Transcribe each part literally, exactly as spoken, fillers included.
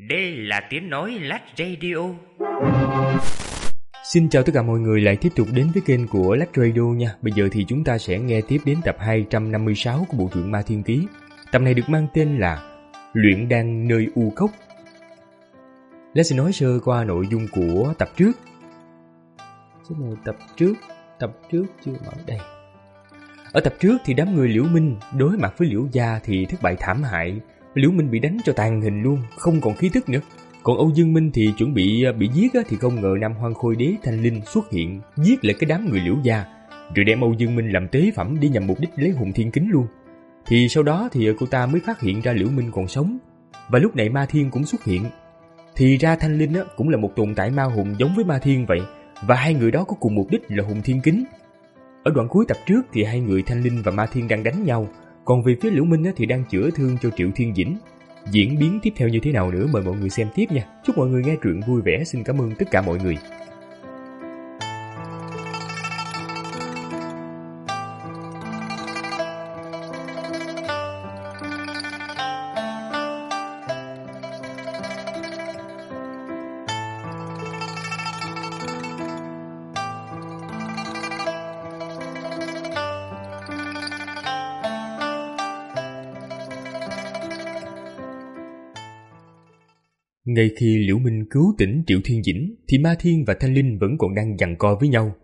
Đây là tiếng nói Lách Radio. Xin chào tất cả mọi người lại tiếp tục đến với kênh của Lách Radio nha. Bây giờ thì chúng ta sẽ nghe tiếp đến tập hai trăm năm mươi sáu của bộ truyện Ma Thiên Ký. Tập này được mang tên là Luyện đan nơi u cốc. Lách sẽ nói sơ qua nội dung của tập trước. Xin mời tập trước, tập trước chưa mở đây. Ở tập trước thì đám người Liễu Minh đối mặt với Liễu gia thì thất bại thảm hại. Liễu Minh bị đánh cho tàn hình luôn, không còn khí tức nữa. Còn Âu Dương Minh thì chuẩn bị bị giết thì không ngờ Nam Hoang Khôi Đế Thanh Linh xuất hiện, giết lại cái đám người Liễu gia, rồi đem Âu Dương Minh làm tế phẩm đi nhằm mục đích lấy Hùng Thiên Kính luôn. Thì sau đó thì cô ta mới phát hiện ra Liễu Minh còn sống. Và lúc này Ma Thiên cũng xuất hiện. Thì ra Thanh Linh cũng là một tồn tại ma hùng giống với Ma Thiên vậy, và hai người đó có cùng mục đích là Hùng Thiên Kính. Ở đoạn cuối tập trước thì hai người Thanh Linh và Ma Thiên đang đánh nhau, còn về phía Liễu Minh thì đang chữa thương cho Triệu Thiên Dĩnh. Diễn biến tiếp theo như thế nào nữa mời mọi người xem tiếp nha. Chúc mọi người nghe truyện vui vẻ. Xin cảm ơn tất cả mọi người. Ngay khi Liễu Minh cứu tỉnh Triệu Thiên Dĩnh thì Ma Thiên và Thanh Linh vẫn còn đang giằng co với nhau.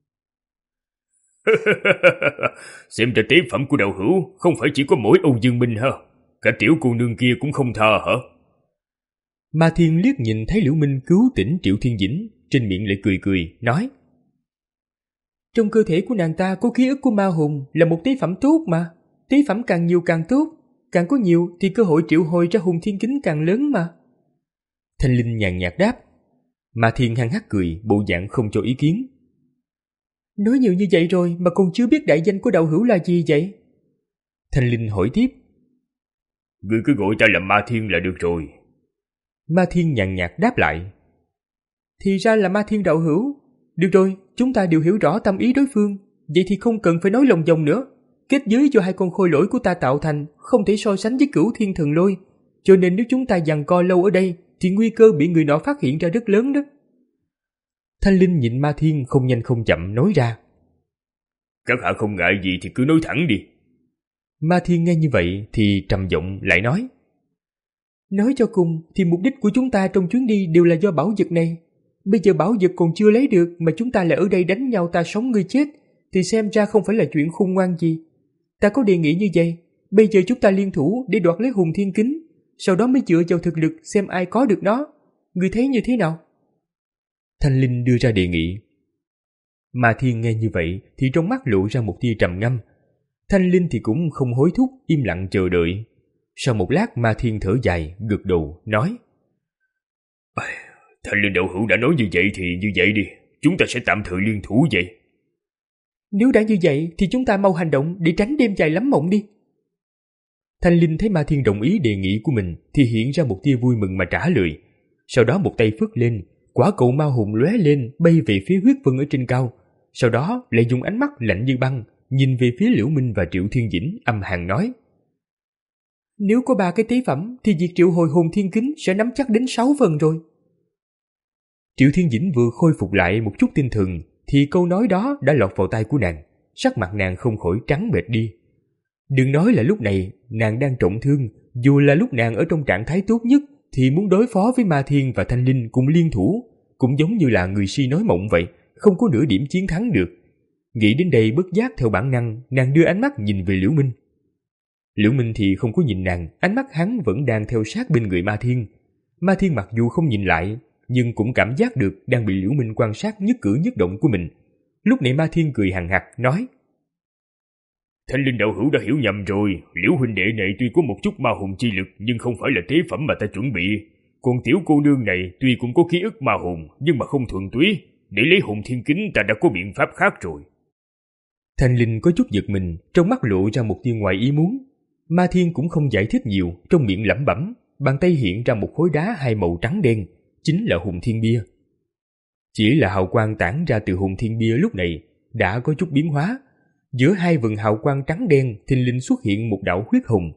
Xem ra tế phẩm của đạo hữu không phải chỉ có mỗi Âu Dương Minh ha, cả tiểu cô nương kia cũng không tha hả? Ma Thiên liếc nhìn thấy Liễu Minh cứu tỉnh Triệu Thiên Dĩnh, trên miệng lại cười cười, nói: Trong cơ thể của nàng ta có ký ức của ma hùng, là một tế phẩm tốt mà. Tế phẩm càng nhiều càng tốt, càng có nhiều thì cơ hội triệu hồi ra Hùng Thiên Kính càng lớn mà. Thanh Linh nhàn nhạt đáp. Ma Thiên hăng hắc cười, bộ dạng không cho ý kiến. Nói nhiều như vậy rồi mà còn chưa biết đại danh của đạo hữu là gì vậy? Thanh Linh hỏi tiếp. Ngươi cứ gọi ta là Ma Thiên là được rồi. Ma Thiên nhàn nhạt đáp lại. Thì ra là Ma Thiên đạo hữu. Được rồi, chúng ta đều hiểu rõ tâm ý đối phương, vậy thì không cần phải nói lòng vòng nữa. Kết giới do hai con khôi lỗi của ta tạo thành không thể so sánh với Cửu Thiên Thần Lôi, cho nên nếu chúng ta giằng co lâu ở đây thì nguy cơ bị người nọ phát hiện ra rất lớn đó. Thanh Linh nhìn Ma Thiên không nhanh không chậm nói ra. Các hạ không ngại gì thì cứ nói thẳng đi. Ma Thiên nghe như vậy thì trầm giọng lại nói. Nói cho cùng thì mục đích của chúng ta trong chuyến đi đều là do bảo vật này. Bây giờ bảo vật còn chưa lấy được mà chúng ta lại ở đây đánh nhau ta sống ngươi chết, thì xem ra không phải là chuyện khôn ngoan gì. Ta có đề nghị như vậy, bây giờ chúng ta liên thủ để đoạt lấy Hùng Thiên Kính, sau đó mới dựa vào thực lực xem ai có được nó. Ngươi thấy như thế nào? Thanh Linh đưa ra đề nghị. Ma Thiên nghe như vậy thì trong mắt lộ ra một tia trầm ngâm. Thanh Linh thì cũng không hối thúc, im lặng chờ đợi. Sau một lát Ma Thiên thở dài, gật đầu, nói. Thanh Linh đạo hữu đã nói như vậy thì như vậy đi, chúng ta sẽ tạm thời liên thủ vậy. Nếu đã như vậy thì chúng ta mau hành động để tránh đêm dài lắm mộng đi. Thanh Linh thấy Ma Thiên đồng ý đề nghị của mình thì hiện ra một tia vui mừng mà trả lời. Sau đó một tay phất lên, quả cầu ma hùng lóe lên bay về phía huyết vân ở trên cao. Sau đó lại dùng ánh mắt lạnh như băng nhìn về phía Liễu Minh và Triệu Thiên Dĩnh, âm hàn nói. Nếu có ba cái tế phẩm thì việc triệu hồi Hùng Thiên Kính sẽ nắm chắc đến sáu phần rồi. Triệu Thiên Dĩnh vừa khôi phục lại một chút tinh thần thì câu nói đó đã lọt vào tai của nàng. Sắc mặt nàng không khỏi trắng bệch đi. Đừng nói là lúc này nàng đang trọng thương, dù là lúc nàng ở trong trạng thái tốt nhất thì muốn đối phó với Ma Thiên và Thanh Linh cùng liên thủ, cũng giống như là người si nói mộng vậy, không có nửa điểm chiến thắng được. Nghĩ đến đây bất giác theo bản năng, nàng đưa ánh mắt nhìn về Liễu Minh. Liễu Minh thì không có nhìn nàng, ánh mắt hắn vẫn đang theo sát bên người Ma Thiên. Ma Thiên mặc dù không nhìn lại, nhưng cũng cảm giác được đang bị Liễu Minh quan sát nhất cử nhất động của mình. Lúc này Ma Thiên cười hằng hặc, nói. Thanh Linh đạo hữu đã hiểu nhầm rồi, Liễu huynh đệ này tuy có một chút ma hồn chi lực nhưng không phải là tế phẩm mà ta chuẩn bị. Còn tiểu cô nương này tuy cũng có ký ức ma hồn nhưng mà không thuần túy, để lấy Hùng Thiên Kính ta đã có biện pháp khác rồi. Thanh Linh có chút giật mình, trong mắt lộ ra một tia ngoài ý muốn. Ma Thiên cũng không giải thích nhiều, trong miệng lẩm bẩm, bàn tay hiện ra một khối đá hai màu trắng đen, chính là Hùng Thiên Bia. Chỉ là hào quang tản ra từ Hùng Thiên Bia lúc này đã có chút biến hóa. Giữa hai vầng hào quang trắng đen thình lình xuất hiện một đạo huyết hồng.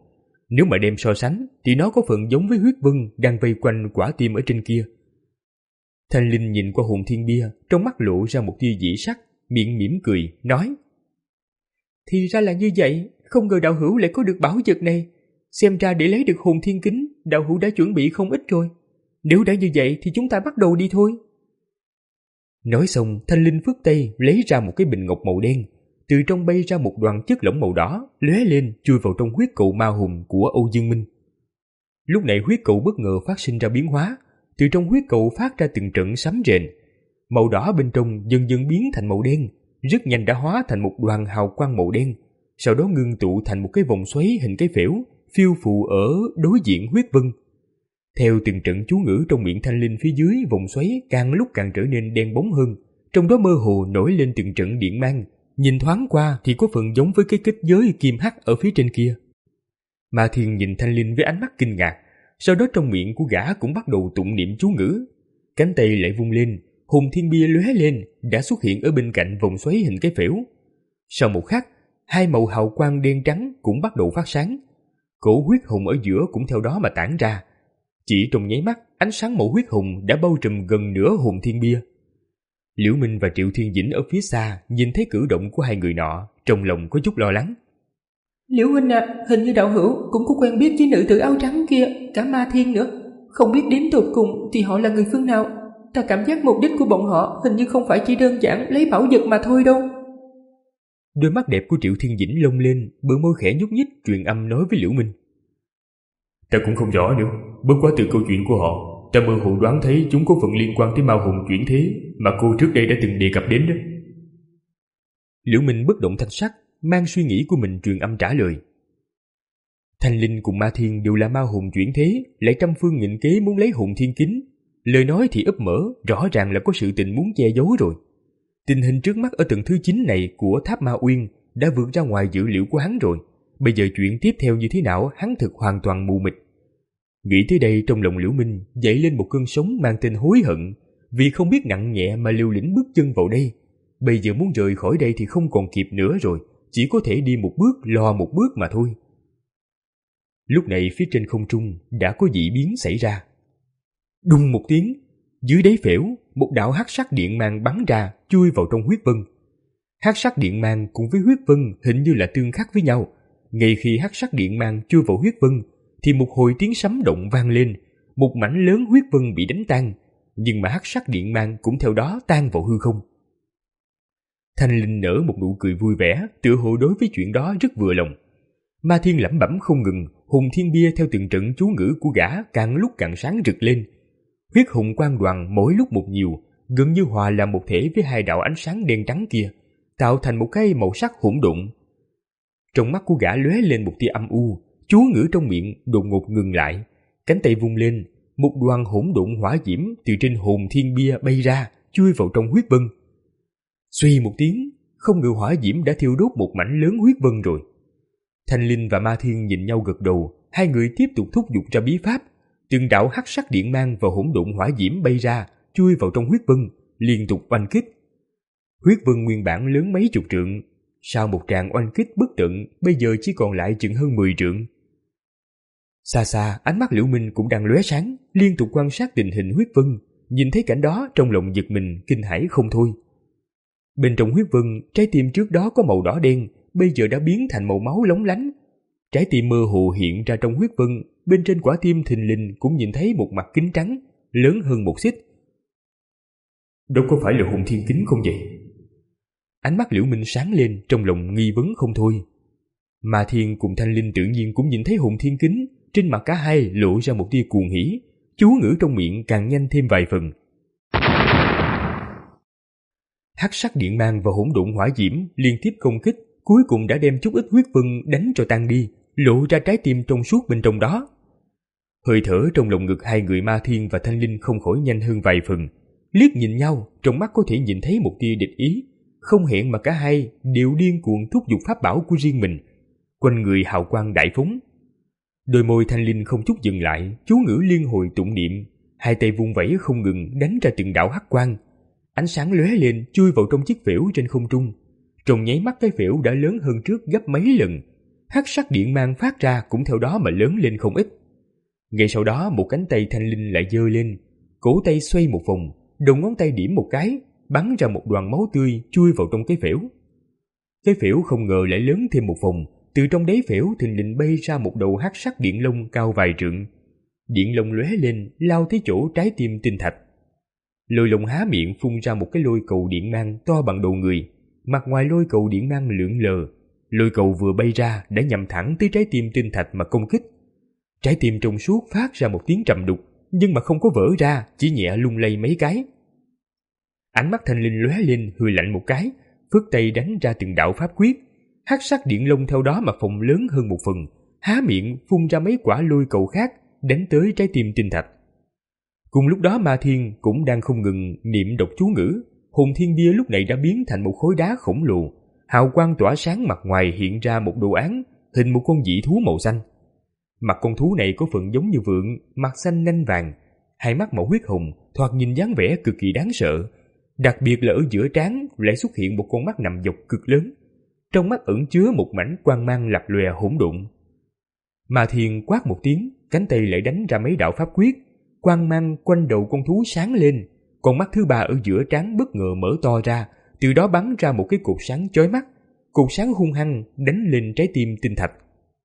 Nếu mà đem so sánh thì nó có phần giống với huyết vân đang vây quanh quả tim ở trên kia. Thanh Linh nhìn qua hồn thiên bia, trong mắt lộ ra một tia dị sắc, miệng mỉm cười, nói: Thì ra là như vậy, không ngờ đạo hữu lại có được bảo vật này. Xem ra để lấy được hồn thiên kính, đạo hữu đã chuẩn bị không ít rồi. Nếu đã như vậy thì chúng ta bắt đầu đi thôi. Nói xong, Thanh Linh phất tay lấy ra một cái bình ngọc màu đen, từ trong bay ra một đoàn chất lỏng màu đỏ, lóe lên chui vào trong huyết cầu ma hồn của Âu Dương Minh. Lúc này huyết cầu bất ngờ phát sinh ra biến hóa, từ trong huyết cầu phát ra từng trận sấm rền. Màu đỏ bên trong dần dần biến thành màu đen, rất nhanh đã hóa thành một đoàn hào quang màu đen, sau đó ngưng tụ thành một cái vòng xoáy hình cái phễu, phiêu phù ở đối diện huyết vân. Theo từng trận chú ngữ trong miệng Thanh Linh, phía dưới vòng xoáy càng lúc càng trở nên đen bóng hơn, trong đó mơ hồ nổi lên từng trận điện mang, nhìn thoáng qua thì có phần giống với cái kết giới kim hắc ở phía trên kia. Ma Thiên nhìn Thanh Linh với ánh mắt kinh ngạc, sau đó trong miệng của gã cũng bắt đầu tụng niệm chú ngữ. Cánh tay lại vung lên, hồn thiên bia lóe lên, đã xuất hiện ở bên cạnh vòng xoáy hình cái phễu. Sau một khắc, hai màu hào quang đen trắng cũng bắt đầu phát sáng. Cổ huyết hồng ở giữa cũng theo đó mà tản ra. Chỉ trong nháy mắt, ánh sáng màu huyết hồng đã bao trùm gần nửa hồn thiên bia. Liễu Minh và Triệu Thiên Dĩnh ở phía xa nhìn thấy cử động của hai người nọ, trong lòng có chút lo lắng. Liễu huynh à, hình như đạo hữu cũng có quen biết với nữ tử áo trắng kia, cả Ma Thiên nữa. Không biết đến tột cùng thì họ là người phương nào. Ta cảm giác mục đích của bọn họ hình như không phải chỉ đơn giản lấy bảo vật mà thôi đâu. Đôi mắt đẹp của Triệu Thiên Dĩnh lông lên, bờ môi khẽ nhúc nhích truyền âm nói với Liễu Minh. Ta cũng không rõ nữa, bất quá từ câu chuyện của họ, ta mơ hồ đoán thấy chúng có phần liên quan tới ma hồn chuyển thế mà cô trước đây đã từng đề cập đến đó. Liễu Minh bất động thanh sắc, mang suy nghĩ của mình truyền âm trả lời. Thanh Linh cùng Ma Thiên đều là ma hồn chuyển thế, lại trăm phương nghìn kế muốn lấy hồn thiên kính. Lời nói thì ấp mở, rõ ràng là có sự tình muốn che giấu rồi. Tình hình trước mắt ở tầng thứ chín này của tháp Ma Uyên đã vượt ra ngoài dữ liệu của hắn rồi. Bây giờ chuyện tiếp theo như thế nào hắn thực hoàn toàn mù mịt. Nghĩ tới đây, trong lòng Liễu Minh dậy lên một cơn sóng mang tên hối hận, vì không biết nặng nhẹ mà liều lĩnh bước chân vào đây. Bây giờ muốn rời khỏi đây thì không còn kịp nữa rồi, chỉ có thể đi một bước lo một bước mà thôi. Lúc này phía trên không trung đã có dị biến xảy ra. Đùng một tiếng, dưới đáy phễu, một đạo hắc sắc điện mang bắn ra, chui vào trong huyết vân. Hắc sắc điện mang cùng với huyết vân hình như là tương khắc với nhau. Ngay khi hắc sắc điện mang chui vào huyết vân, thì một hồi tiếng sấm động vang lên, một mảnh lớn huyết vân bị đánh tan, nhưng mà hắc sắc điện mang cũng theo đó tan vào hư không. Thanh Linh nở một nụ cười vui vẻ, tựa hồ đối với chuyện đó rất vừa lòng. Ma Thiên lẩm bẩm không ngừng, hồn thiên bia theo từng trận chú ngữ của gã càng lúc càng sáng rực lên. Huyết hồn quang đoàn mỗi lúc một nhiều, gần như hòa làm một thể với hai đạo ánh sáng đen trắng kia, tạo thành một cái màu sắc hỗn độn. Trong mắt của gã lóe lên một tia âm u, chú ngữ trong miệng đột ngột ngừng lại, cánh tay vung lên, một đoàn hỗn độn hỏa diễm từ trên hồn thiên bia bay ra, chui vào trong huyết vân. Suy một tiếng, không ngờ hỏa diễm đã thiêu đốt một mảnh lớn huyết vân rồi. Thanh Linh và Ma Thiên nhìn nhau gật đầu, hai người tiếp tục thúc giục ra bí pháp, từng đạo hắc sắc điện mang và hỗn độn hỏa diễm bay ra, chui vào trong huyết vân, liên tục oanh kích. Huyết vân nguyên bản lớn mấy chục trượng, sau một tràng oanh kích bất tận, bây giờ chỉ còn lại chừng hơn mười trượng. Xa xa, ánh mắt Liễu Minh cũng đang lóe sáng, liên tục quan sát tình hình huyết vân, nhìn thấy cảnh đó trong lòng giật mình, kinh hãi không thôi. Bên trong huyết vân, trái tim trước đó có màu đỏ đen, bây giờ đã biến thành màu máu lóng lánh. Trái tim mơ hồ hiện ra trong huyết vân, bên trên quả tim thình lình cũng nhìn thấy một mặt kính trắng, lớn hơn một xích. Đâu có phải là hồn thiên kính không vậy? Ánh mắt Liễu Minh sáng lên, trong lòng nghi vấn không thôi. Ma Thiên cùng Thanh Linh tự nhiên cũng nhìn thấy hồn thiên kính, trên mặt cả hai lộ ra một tia cuồng hỉ, chú ngữ trong miệng càng nhanh thêm vài phần. Hắc sắc điện mang và hỗn độn hỏa diễm liên tiếp công kích, cuối cùng đã đem chút ít huyết vân đánh cho tan đi, lộ ra trái tim trong suốt bên trong đó. Hơi thở trong lồng ngực hai người Ma Thiên và Thanh Linh không khỏi nhanh hơn vài phần, liếc nhìn nhau, trong mắt có thể nhìn thấy một tia địch ý, không hẹn mà cả hai đều điên cuồng thúc giục pháp bảo của riêng mình, quanh người hào quang đại phóng. Đôi môi Thanh Linh không chút dừng lại, chú ngữ liên hồi tụng niệm, hai tay vung vẩy không ngừng đánh ra từng đạo hắc quang. Ánh sáng lóe lên chui vào trong chiếc phễu trên không trung. Trong nháy mắt cái phễu đã lớn hơn trước gấp mấy lần. hắc sắc điện mang phát ra cũng theo đó mà lớn lên không ít. Ngay sau đó một cánh tay Thanh Linh lại giơ lên, cổ tay xoay một vòng, đầu ngón tay điểm một cái, bắn ra một đoàn máu tươi chui vào trong cái phễu. Cái phễu không ngờ lại lớn thêm một vòng, từ trong đáy phễu thình lình bay ra một đầu hắc sắc điện lông cao vài trượng. Điện lông lóe lên, lao tới chỗ trái tim tinh thạch. Lôi Long há miệng phun ra một cái lôi cầu điện mang to bằng đầu người, mặt ngoài lôi cầu điện mang lượn lờ. Lôi cầu vừa bay ra đã nhằm thẳng tới trái tim tinh thạch mà công kích. Trái tim trong suốt phát ra một tiếng trầm đục, nhưng mà không có vỡ ra, chỉ nhẹ lung lay mấy cái. Ánh mắt Thanh Linh lóe lên, hừ lạnh một cái, phất tay đánh ra từng đạo pháp quyết. Hắc sắc điện lông theo đó mà phồng lớn hơn một phần, há miệng phun ra mấy quả lôi cầu khác đánh tới trái tim tinh thạch. Cùng lúc đó Ma Thiên cũng đang không ngừng niệm đọc chú ngữ. Hồn thiên bia lúc này đã biến thành một khối đá khổng lồ, hào quang tỏa sáng, mặt ngoài hiện ra một đồ án hình một con dị thú màu xanh. Mặt con thú này có phần giống như vượn, mặt xanh nanh vàng, hai mắt màu huyết hồng, thoạt nhìn dáng vẻ cực kỳ đáng sợ. Đặc biệt là ở giữa trán lại xuất hiện một con mắt nằm dọc cực lớn, trong mắt ẩn chứa một mảnh quang mang lập lòe hỗn độn. Ma Thiên quát một tiếng, cánh tay lại đánh ra mấy đạo pháp quyết, quang mang quanh đầu con thú sáng lên. Con mắt thứ ba ở giữa trán bất ngờ mở to ra, từ đó bắn ra một cái cột sáng chói mắt. Cột sáng hung hăng đánh lên trái tim tinh thạch.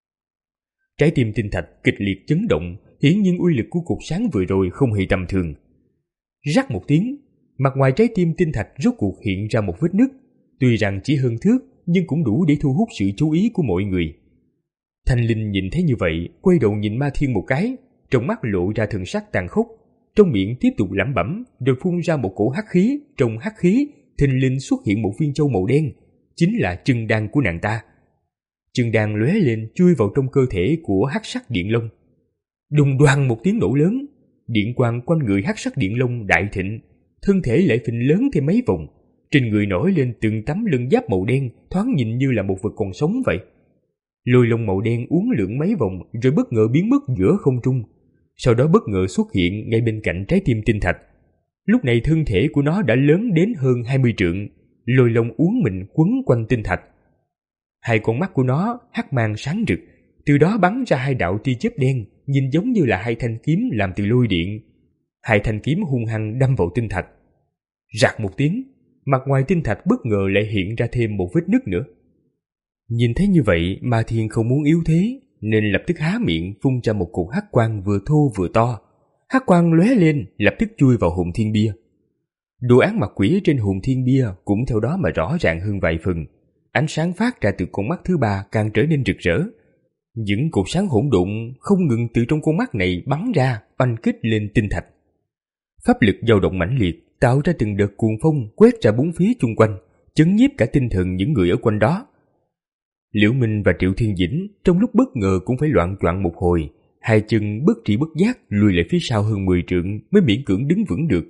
Trái tim tinh thạch kịch liệt chấn động, hiển nhiên uy lực của cột sáng vừa rồi không hề tầm thường. Rắc một tiếng, mặt ngoài trái tim tinh thạch rốt cuộc hiện ra một vết nứt, tuy rằng chỉ hơn thước nhưng cũng đủ để thu hút sự chú ý của mọi người. Thanh Linh nhìn thấy như vậy, quay đầu nhìn Ma Thiên một cái, trong mắt lộ ra thần sắc tàn khốc, trong miệng tiếp tục lẩm bẩm, rồi phun ra một cổ hắc khí. Trong hắc khí thình lình xuất hiện một viên châu màu đen, chính là chân đan của nàng ta. Chân đan lóe lên chui vào trong cơ thể của hắc sắc điện long. Đùng đoàng một tiếng nổ lớn, điện quang quanh người hắc sắc điện long đại thịnh, thân thể lại phình lớn thêm mấy vòng, trên người nổi lên từng tấm lân giáp màu đen, thoáng nhìn như là một vật còn sống vậy. Lôi long màu đen uốn lượn mấy vòng rồi bất ngờ biến mất giữa không trung, sau đó bất ngờ xuất hiện ngay bên cạnh trái tim tinh thạch. Lúc này thân thể của nó đã lớn đến hơn hai mươi trượng, lôi long uốn mình quấn quanh tinh thạch. Hai con mắt của nó hắc mang sáng rực, từ đó bắn ra hai đạo tia chớp đen, nhìn giống như là hai thanh kiếm làm từ lôi điện. Hai thanh kiếm hung hăng đâm vào tinh thạch. Rạc một tiếng, mặt ngoài tinh thạch bất ngờ lại hiện ra thêm một vết nứt nữa. Nhìn thấy như vậy, Ma Thiên không muốn yếu thế, nên lập tức há miệng phun ra một cột hắc quang vừa thô vừa to. Hắc quang lóe lên, lập tức chui vào hồn thiên bia. Đồ án mặt quỷ trên hồn thiên bia cũng theo đó mà rõ ràng hơn vài phần. Ánh sáng phát ra từ con mắt thứ ba càng trở nên rực rỡ. Những cột sáng hỗn độn không ngừng từ trong con mắt này bắn ra, oanh kích lên tinh thạch. Pháp lực dao động mãnh liệt, tạo ra từng đợt cuồng phong quét ra bốn phía chung quanh, chấn nhiếp cả tinh thần những người ở quanh đó. Liễu Minh và Triệu Thiên Dĩnh trong lúc bất ngờ cũng phải loạng choạng một hồi, hai chân bất tri bất giác lùi lại phía sau hơn mười trượng mới miễn cưỡng đứng vững được.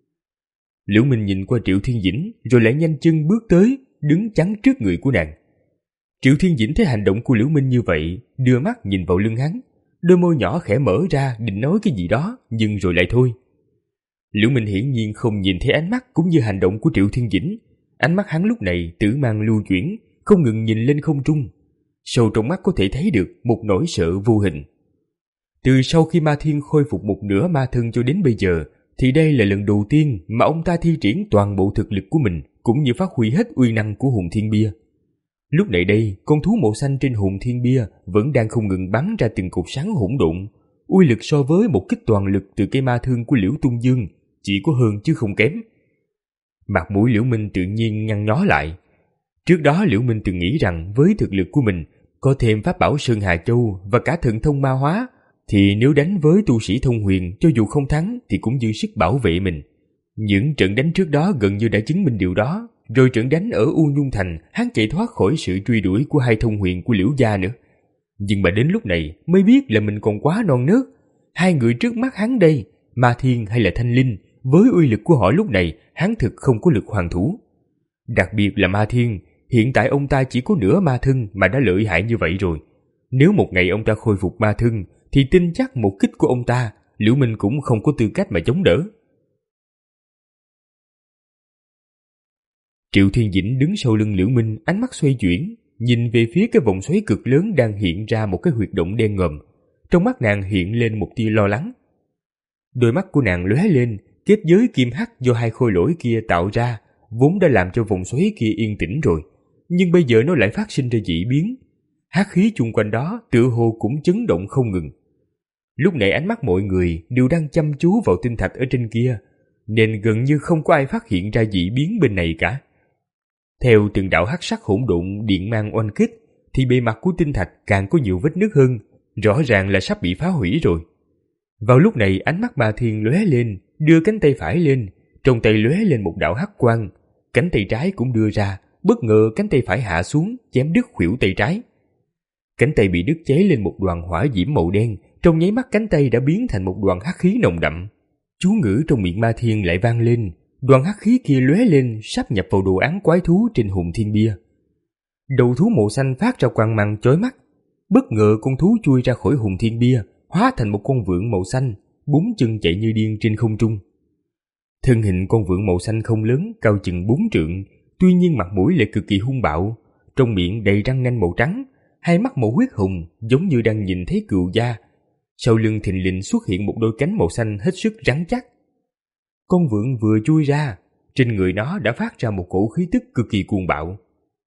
Liễu Minh nhìn qua Triệu Thiên Dĩnh rồi lại nhanh chân bước tới, đứng chắn trước người của nàng. Triệu Thiên Dĩnh thấy hành động của Liễu Minh như vậy, đưa mắt nhìn vào lưng hắn, đôi môi nhỏ khẽ mở ra định nói cái gì đó, nhưng rồi lại thôi. Liễu Minh hiển nhiên không nhìn thấy ánh mắt cũng như hành động của Triệu Thiên Dĩnh. Ánh mắt hắn lúc này tử mang lưu chuyển, không ngừng nhìn lên không trung. Sâu trong mắt có thể thấy được một nỗi sợ vô hình. Từ sau khi Ma Thiên khôi phục một nửa ma thân cho đến bây giờ, thì đây là lần đầu tiên mà ông ta thi triển toàn bộ thực lực của mình, cũng như phát huy hết uy năng của hồn thiên bia. Lúc này đây, con thú màu xanh trên hồn thiên bia vẫn đang không ngừng bắn ra từng cột sáng hỗn độn. Uy lực so với một kích toàn lực từ cây ma thương của Liễu Tung Dương chỉ có hơn chứ không kém. Mặt mũi Liễu Minh tự nhiên nhăn nhó lại. Trước đó Liễu Minh từng nghĩ rằng với thực lực của mình, có thêm pháp bảo Sơn Hà Châu và cả thần thông ma hóa, thì nếu đánh với tu sĩ thông huyền cho dù không thắng thì cũng dư sức bảo vệ mình. Những trận đánh trước đó gần như đã chứng minh điều đó. Rồi trận đánh ở U Nhung Thành, hắn chạy thoát khỏi sự truy đuổi của hai thông huyền của Liễu gia nữa. Nhưng mà đến lúc này mới biết là mình còn quá non nớt. Hai người trước mắt hắn đây, Ma Thiên hay là Thanh Linh, với uy lực của họ lúc này, hắn thực không có lực hoàn thủ. Đặc biệt là Ma Thiên, hiện tại ông ta chỉ có nửa ma thân mà đã lợi hại như vậy rồi. Nếu một ngày ông ta khôi phục ma thân, thì tin chắc một kích của ông ta, Liễu Minh cũng không có tư cách mà chống đỡ. Triệu Thiên Dĩnh đứng sau lưng Liễu Minh, ánh mắt xoay chuyển, nhìn về phía cái vòng xoáy cực lớn đang hiện ra một cái huyệt động đen ngòm. Trong mắt nàng hiện lên một tia lo lắng. Đôi mắt của nàng lóe lên, kết giới kim hắc do hai khôi lỗi kia tạo ra vốn đã làm cho vòng xoáy kia yên tĩnh rồi, nhưng bây giờ nó lại phát sinh ra dị biến. Hắc khí chung quanh đó tựa hồ cũng chấn động không ngừng. Lúc này ánh mắt mọi người đều đang chăm chú vào tinh thạch ở trên kia, nên gần như không có ai phát hiện ra dị biến bên này cả. Theo từng đạo hắc sắc hỗn độn điện mang oanh kích, thì bề mặt của tinh thạch càng có nhiều vết nứt hơn, rõ ràng là sắp bị phá hủy rồi. Vào lúc này ánh mắt Ma Thiên lóe lên, đưa cánh tay phải lên, trong tay lóe lên một đạo hắc quang, cánh tay trái cũng đưa ra, bất ngờ cánh tay phải hạ xuống, chém đứt khuỷu tay trái. Cánh tay bị đứt cháy lên một đoàn hỏa diễm màu đen, trong nháy mắt cánh tay đã biến thành một đoàn hắc khí nồng đậm. Chú ngữ trong miệng Ma Thiên lại vang lên, đoàn hắc khí kia lóe lên, sáp nhập vào đồ án quái thú trên hùng thiên bia. Đầu thú màu xanh phát ra quang mang chói mắt, bất ngờ con thú chui ra khỏi hùng thiên bia, hóa thành một con vượn màu xanh, bốn chân chạy như điên trên không trung. Thân hình con vượn màu xanh không lớn, cao chừng bốn trượng, tuy nhiên mặt mũi lại cực kỳ hung bạo, trong miệng đầy răng nanh màu trắng, hai mắt màu huyết hồng giống như đang nhìn thấy cừu da. Sau lưng thình lình xuất hiện một đôi cánh màu xanh hết sức rắn chắc. Con vượn vừa chui ra, trên người nó đã phát ra một cổ khí tức cực kỳ cuồng bạo.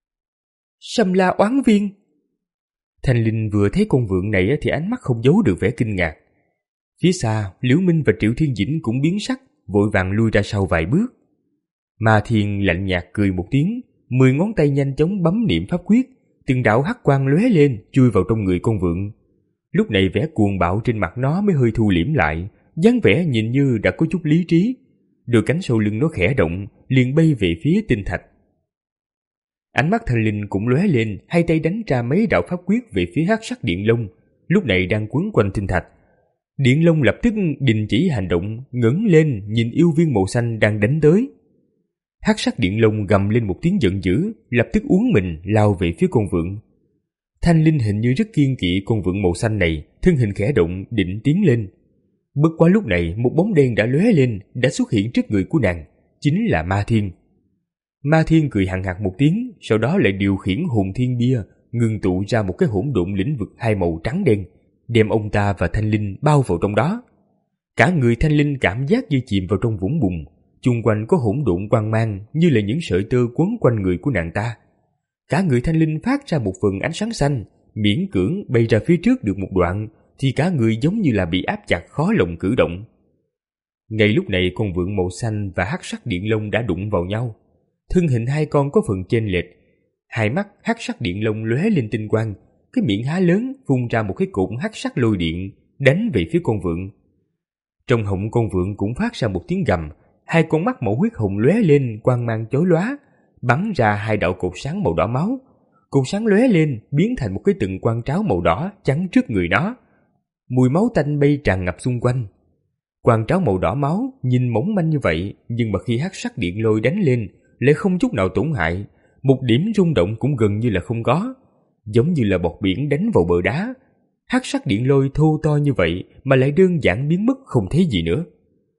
Sâm La Oán Viên. Thanh Linh vừa thấy con vượn này thì ánh mắt không giấu được vẻ kinh ngạc. Phía xa, Liễu Minh và Triệu Thiên Dĩnh cũng biến sắc, vội vàng lui ra sau vài bước. Ma Thiên lạnh nhạt cười một tiếng, mười ngón tay nhanh chóng bấm niệm pháp quyết, từng đạo hắc quang lóe lên, chui vào trong người con vượn. Lúc này vẻ cuồng bạo trên mặt nó mới hơi thu liễm lại, dáng vẻ nhìn như đã có chút lý trí. Đôi cánh sau lưng nó khẽ động, liền bay về phía tinh thạch. Ánh mắt Thanh Linh cũng lóe lên, hai tay đánh ra mấy đạo pháp quyết về phía hắc sắc điện long, lúc này đang quấn quanh tinh thạch. Điện long lập tức đình chỉ hành động, ngẩng lên nhìn yêu viên màu xanh đang đánh tới. Hắc sắc điện long gầm lên một tiếng giận dữ, lập tức uốn mình lao về phía con vượn. Thanh Linh hình như rất kiêng kỵ con vượn màu xanh này, thân hình khẽ động định tiến lên. Bất quá lúc này một bóng đen đã lóe lên, đã xuất hiện trước người của nàng, chính là Ma Thiên. Ma Thiên cười hằng hặc một tiếng, sau đó lại điều khiển hồn thiên bia, ngưng tụ ra một cái hỗn độn lĩnh vực hai màu trắng đen, đem ông ta và Thanh Linh bao vào trong đó. Cả người Thanh Linh cảm giác như chìm vào trong vũng bùn, chung quanh có hỗn độn quang mang như là những sợi tơ quấn quanh người của nàng ta. Cả người Thanh Linh phát ra một phần ánh sáng xanh, miễn cưỡng bay ra phía trước được một đoạn, thì cả người giống như là bị áp chặt khó lòng cử động. Ngay lúc này con vượn màu xanh và hắc sắc điện long đã đụng vào nhau. Thân hình hai con có phần chênh lệch, hai mắt hắc sắc điện long lóe lên tinh quang, cái miệng há lớn phun ra một cái cụm hắc sắc lôi điện đánh về phía con vượn. Trong họng con vượn cũng phát ra một tiếng gầm, hai con mắt màu huyết hồng lóe lên quang mang chói lóa, bắn ra hai đạo cột sáng màu đỏ máu. Cột sáng lóe lên biến thành một cái từng quang tráo màu đỏ chắn trước người nó. Mùi máu tanh bay tràn ngập xung quanh. Quang tráo màu đỏ máu nhìn mỏng manh như vậy, nhưng mà khi hắc sắc điện lôi đánh lên lại không chút nào tổn hại, một điểm rung động cũng gần như là không có, giống như là bọt biển đánh vào bờ đá. Hắc sắc điện lôi thô to như vậy mà lại đơn giản biến mất không thấy gì nữa.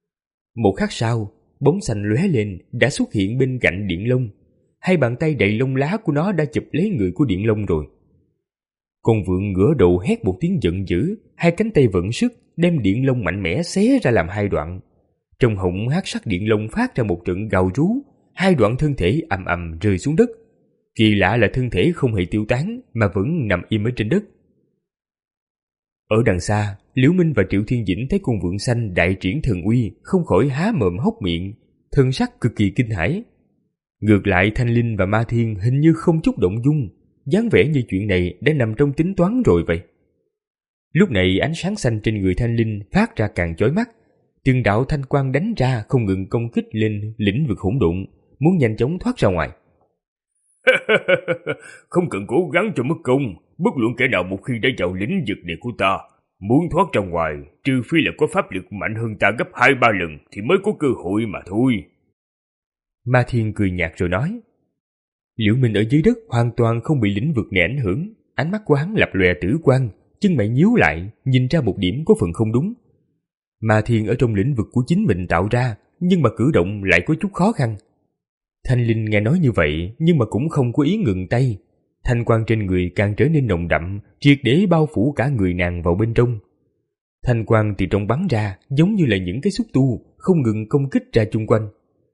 Một khắc sau, bóng xanh lóe lên đã xuất hiện bên cạnh điện long. Hai bàn tay đầy lông lá của nó đã chụp lấy người của điện long rồi. Con vượn ngửa đầu hét một tiếng giận dữ, hai cánh tay vận sức đem điện long mạnh mẽ xé ra làm hai đoạn. Trong họng hắc sắc điện long phát ra một trận gào rú, hai đoạn thân thể ầm ầm rơi xuống đất. Kỳ lạ là thân thể không hề tiêu tán mà vẫn nằm im ở trên đất. Ở đằng xa, Liễu Minh và Triệu Thiên Dĩnh thấy con vượn xanh đại triển thần uy, không khỏi há mồm hốc miệng, thân sắc cực kỳ kinh hãi. Ngược lại Thanh Linh và Ma Thiên hình như không chút động dung, dáng vẻ như chuyện này đã nằm trong tính toán rồi vậy. Lúc này ánh sáng xanh trên người Thanh Linh phát ra càng chói mắt, từng đạo thanh quang đánh ra không ngừng công kích lên lĩnh vực hỗn độn, muốn nhanh chóng thoát ra ngoài. Không cần cố gắng cho mất công, bất luận kẻ nào một khi đã vào lĩnh vực này của ta, muốn thoát ra ngoài, trừ phi là có pháp lực mạnh hơn ta gấp hai ba lần thì mới có cơ hội mà thôi. Ma Thiên cười nhạt rồi nói. Liễu Minh ở dưới đất hoàn toàn không bị lĩnh vực này ảnh hưởng, ánh mắt của hắn lập lòe tử quang, chân mày nhíu lại, nhìn ra một điểm có phần không đúng. Ma Thiên ở trong lĩnh vực của chính mình tạo ra, nhưng mà cử động lại có chút khó khăn. Thanh Linh nghe nói như vậy, nhưng mà cũng không có ý ngừng tay. thanh quang trên người càng trở nên nồng đậm, triệt để bao phủ cả người nàng vào bên trong. Thanh quang từ trong bắn ra giống như là những cái xúc tu không ngừng công kích ra chung quanh.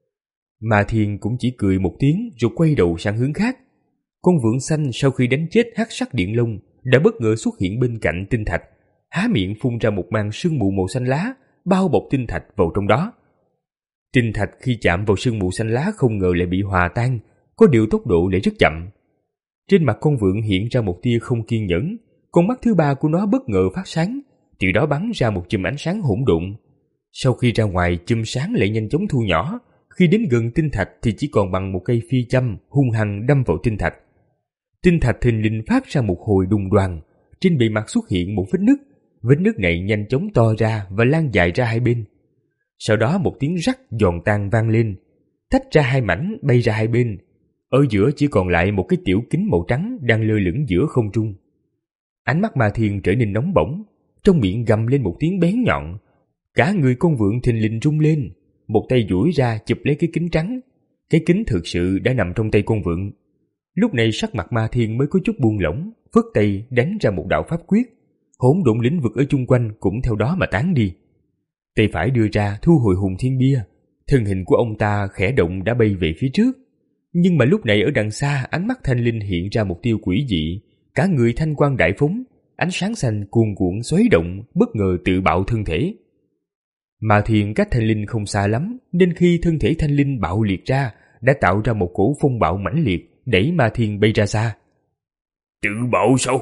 Ma Thiên cũng chỉ cười một tiếng rồi quay đầu sang hướng khác. Con vượn xanh sau khi đánh chết hắc sắc điện long đã bất ngờ xuất hiện bên cạnh tinh thạch, há miệng phun ra một màn sương mù màu xanh lá bao bọc tinh thạch vào trong đó. Tinh thạch khi chạm vào sương mù xanh lá không ngờ lại bị hòa tan, có điều tốc độ lại rất chậm. Trên mặt con vượn hiện ra một tia không kiên nhẫn, con mắt thứ ba của nó bất ngờ phát sáng, từ đó bắn ra một chùm ánh sáng hỗn độn. Sau khi ra ngoài, chùm sáng lại nhanh chóng thu nhỏ, khi đến gần tinh thạch thì chỉ còn bằng một cây phi châm hung hăng đâm vào tinh thạch. Tinh thạch thình lình phát ra một hồi đùng đoàng, trên bề mặt xuất hiện một vết nứt, vết nứt này nhanh chóng to ra và lan dài ra hai bên. Sau đó một tiếng rắc giòn tan vang lên, tách ra hai mảnh bay ra hai bên. Ở giữa chỉ còn lại một cái tiểu kính màu trắng đang lơ lửng giữa không trung. Ánh mắt Ma Thiên trở nên nóng bỏng, trong miệng gầm lên một tiếng bén nhọn. Cả người con vượn thình lình rung lên, một tay duỗi ra chụp lấy cái kính trắng. Cái kính thực sự đã nằm trong tay con vượn. Lúc này sắc mặt Ma Thiên mới có chút buông lỏng, phất tay đánh ra một đạo pháp quyết. Hỗn độn lĩnh vực ở chung quanh cũng theo đó mà tán đi. Tay phải đưa ra thu hồi hùng thiên bia, thân hình của ông ta khẽ động đã bay về phía trước. Nhưng mà lúc này ở đằng xa, ánh mắt Thanh Linh hiện ra một tia quỷ dị, cả người thanh quang đại phóng, ánh sáng xanh cuồn cuộn xoáy động, bất ngờ tự bạo thân thể. Ma Thiên cách Thanh Linh không xa lắm, nên khi thân thể Thanh Linh bạo liệt ra, đã tạo ra một cổ phong bạo mãnh liệt, đẩy Ma Thiên bay ra xa. Tự bạo sao?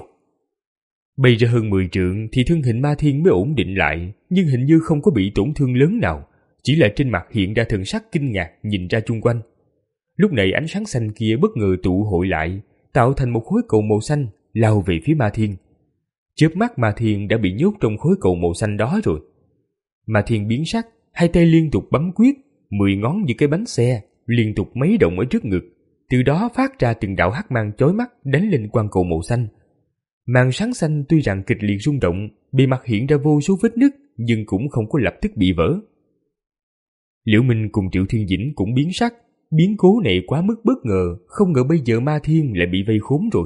Bay ra hơn mười trượng thì thân hình Ma Thiên mới ổn định lại, nhưng hình như không có bị tổn thương lớn nào, chỉ là trên mặt hiện ra thần sắc kinh ngạc nhìn ra chung quanh. Lúc này ánh sáng xanh kia bất ngờ tụ hội lại, tạo thành một khối cầu màu xanh, lao về phía Ma Thiên. Chớp mắt Ma Thiên đã bị nhốt trong khối cầu màu xanh đó rồi. Ma Thiên biến sắc, hai tay liên tục bấm quyết, mười ngón như cái bánh xe, liên tục mấy động ở trước ngực, từ đó phát ra từng đạo hắc mang chói mắt đánh lên quan cầu màu xanh. Màn sáng xanh tuy rằng kịch liệt rung động, bề mặt hiện ra vô số vết nứt, nhưng cũng không có lập tức bị vỡ. Liễu Minh cùng Triệu Thiên Dĩnh cũng biến sắc, biến cố này quá mức bất ngờ, không ngờ bây giờ Ma Thiên lại bị vây khốn rồi.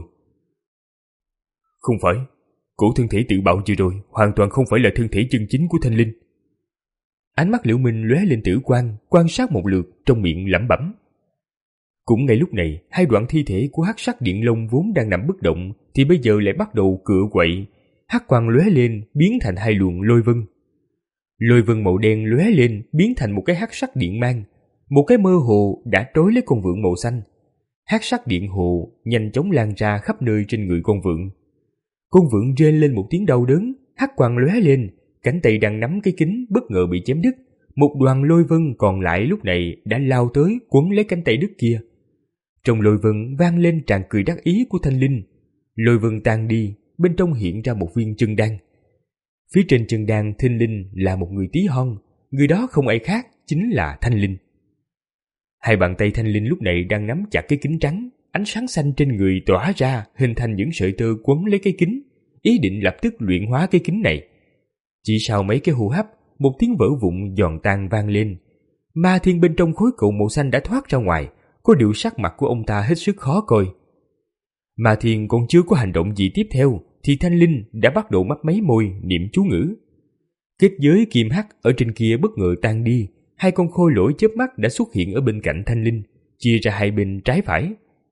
Không phải, cổ thân thể tự bạo vừa rồi hoàn toàn không phải là thân thể chân chính của Thanh Linh. Ánh mắt Liễu Minh lóe lên tử quang, quan sát một lượt, trong miệng lẩm bẩm. Cũng ngay lúc này, hai đoạn thi thể của hắc sắc điện long vốn đang nằm bất động thì bây giờ lại bắt đầu cựa quậy, hắc quang lóe lên biến thành hai luồng lôi vân. Lôi vân màu đen lóe lên biến thành một cái hắc sắc điện mang, một cái mơ hồ đã trói lấy con vượn màu xanh. Hắc sắc điện hồ nhanh chóng lan ra khắp nơi trên người con vượn. Con vượn rên lên một tiếng đau đớn, hắc quang lóe lên, cánh tay đang nắm cái kính bất ngờ bị chém đứt. Một đoàn lôi vân còn lại lúc này đã lao tới quấn lấy cánh tay đứt kia. Trong lôi vân vang lên tràng cười đắc ý của Thanh Linh. Lôi vân tan đi, bên trong hiện ra một viên chân đan. Phía trên chân đan thình lình là một người tí hon, người đó không ai khác chính là Thanh Linh. Hai bàn tay Thanh Linh lúc này đang nắm chặt cái kính trắng, ánh sáng xanh trên người tỏa ra hình thành những sợi tơ quấn lấy cái kính, ý định lập tức luyện hóa cái kính này. Chỉ sau mấy cái hô hấp, một tiếng vỡ vụn giòn tan vang lên. Ma Thiên bên trong khối cầu màu xanh đã thoát ra ngoài, có điều sắc mặt của ông ta hết sức khó coi. Ma Thiên còn chưa có hành động gì tiếp theo thì Thanh Linh đã bắt đầu mấp máy môi niệm chú ngữ. Kết giới kim hắc ở trên kia bất ngờ tan đi, hai con khôi lỗi chớp mắt đã xuất hiện ở bên cạnh Thanh Linh, chia ra hai bên trái phải.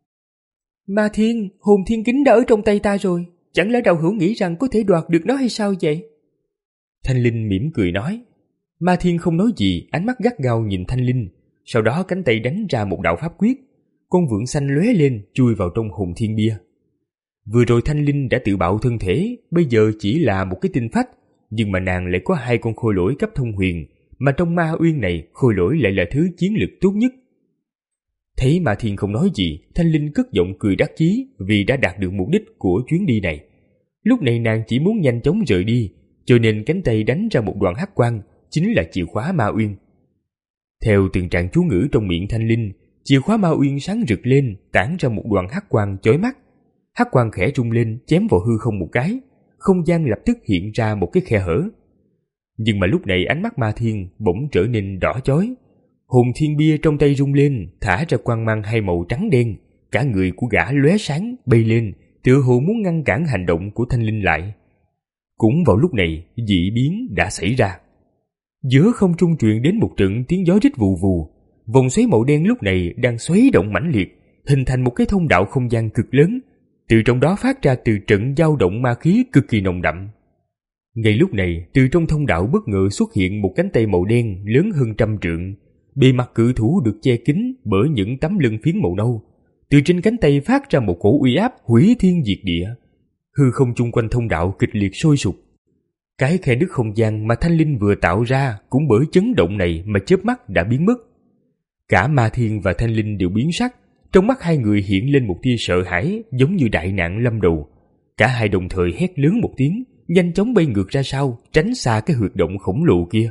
Ma Thiên, hồn thiên kính đã ở trong tay ta rồi, chẳng lẽ đạo hữu nghĩ rằng có thể đoạt được nó hay sao vậy? Thanh Linh mỉm cười nói. Ma Thiên không nói gì, ánh mắt gắt gao nhìn Thanh Linh, sau đó cánh tay đánh ra một đạo pháp quyết, con vượn xanh lóe lên chui vào trong hồn thiên bia. Vừa rồi Thanh Linh đã tự bạo thân thể, bây giờ chỉ là một cái tinh phách, nhưng mà nàng lại có hai con khôi lỗi cấp thông huyền, mà trong ma uyên này khôi lỗi lại là thứ chiến lực tốt nhất. Thấy Ma Thiên không nói gì, Thanh Linh cất giọng cười đắc chí vì đã đạt được mục đích của chuyến đi này. Lúc này nàng chỉ muốn nhanh chóng rời đi, cho nên cánh tay đánh ra một đoạn hắc quang, chính là chìa khóa ma uyên. Theo từng trạng chú ngữ trong miệng Thanh Linh, chìa khóa ma uyên sáng rực lên, tản ra một đoạn hắc quang chói mắt. Hắc quang khẽ rung lên, chém vào hư không một cái, không gian lập tức hiện ra một cái khe hở. Nhưng mà lúc này ánh mắt Ma Thiên bỗng trở nên đỏ chói. Hồn thiên bia trong tay rung lên, thả ra quang mang hai màu trắng đen, cả người của gã lóe sáng bay lên, tựa hồ muốn ngăn cản hành động của Thanh Linh lại. Cũng vào lúc này, dị biến đã xảy ra. Giữa không trung truyền đến một trận tiếng gió rít vù vù. Vòng xoáy màu đen lúc này đang xoáy động mãnh liệt, hình thành một cái thông đạo không gian cực lớn. Từ trong đó phát ra từ trận dao động ma khí cực kỳ nồng đậm. Ngay lúc này, từ trong thông đạo bất ngờ xuất hiện một cánh tay màu đen lớn hơn trăm trượng. Bề mặt cự thú được che kín bởi những tấm lưng phiến màu nâu. Từ trên cánh tay phát ra một cổ uy áp hủy thiên diệt địa. Hư không chung quanh thông đạo kịch liệt sôi sục. Cái khe nứt không gian mà Thanh Linh vừa tạo ra cũng bởi chấn động này mà chớp mắt đã biến mất. Cả Ma Thiên và Thanh Linh đều biến sắc, trong mắt hai người hiện lên một tia sợ hãi giống như đại nạn lâm đầu. Cả hai đồng thời hét lớn một tiếng, nhanh chóng bay ngược ra sau, tránh xa cái huyệt động khổng lồ kia.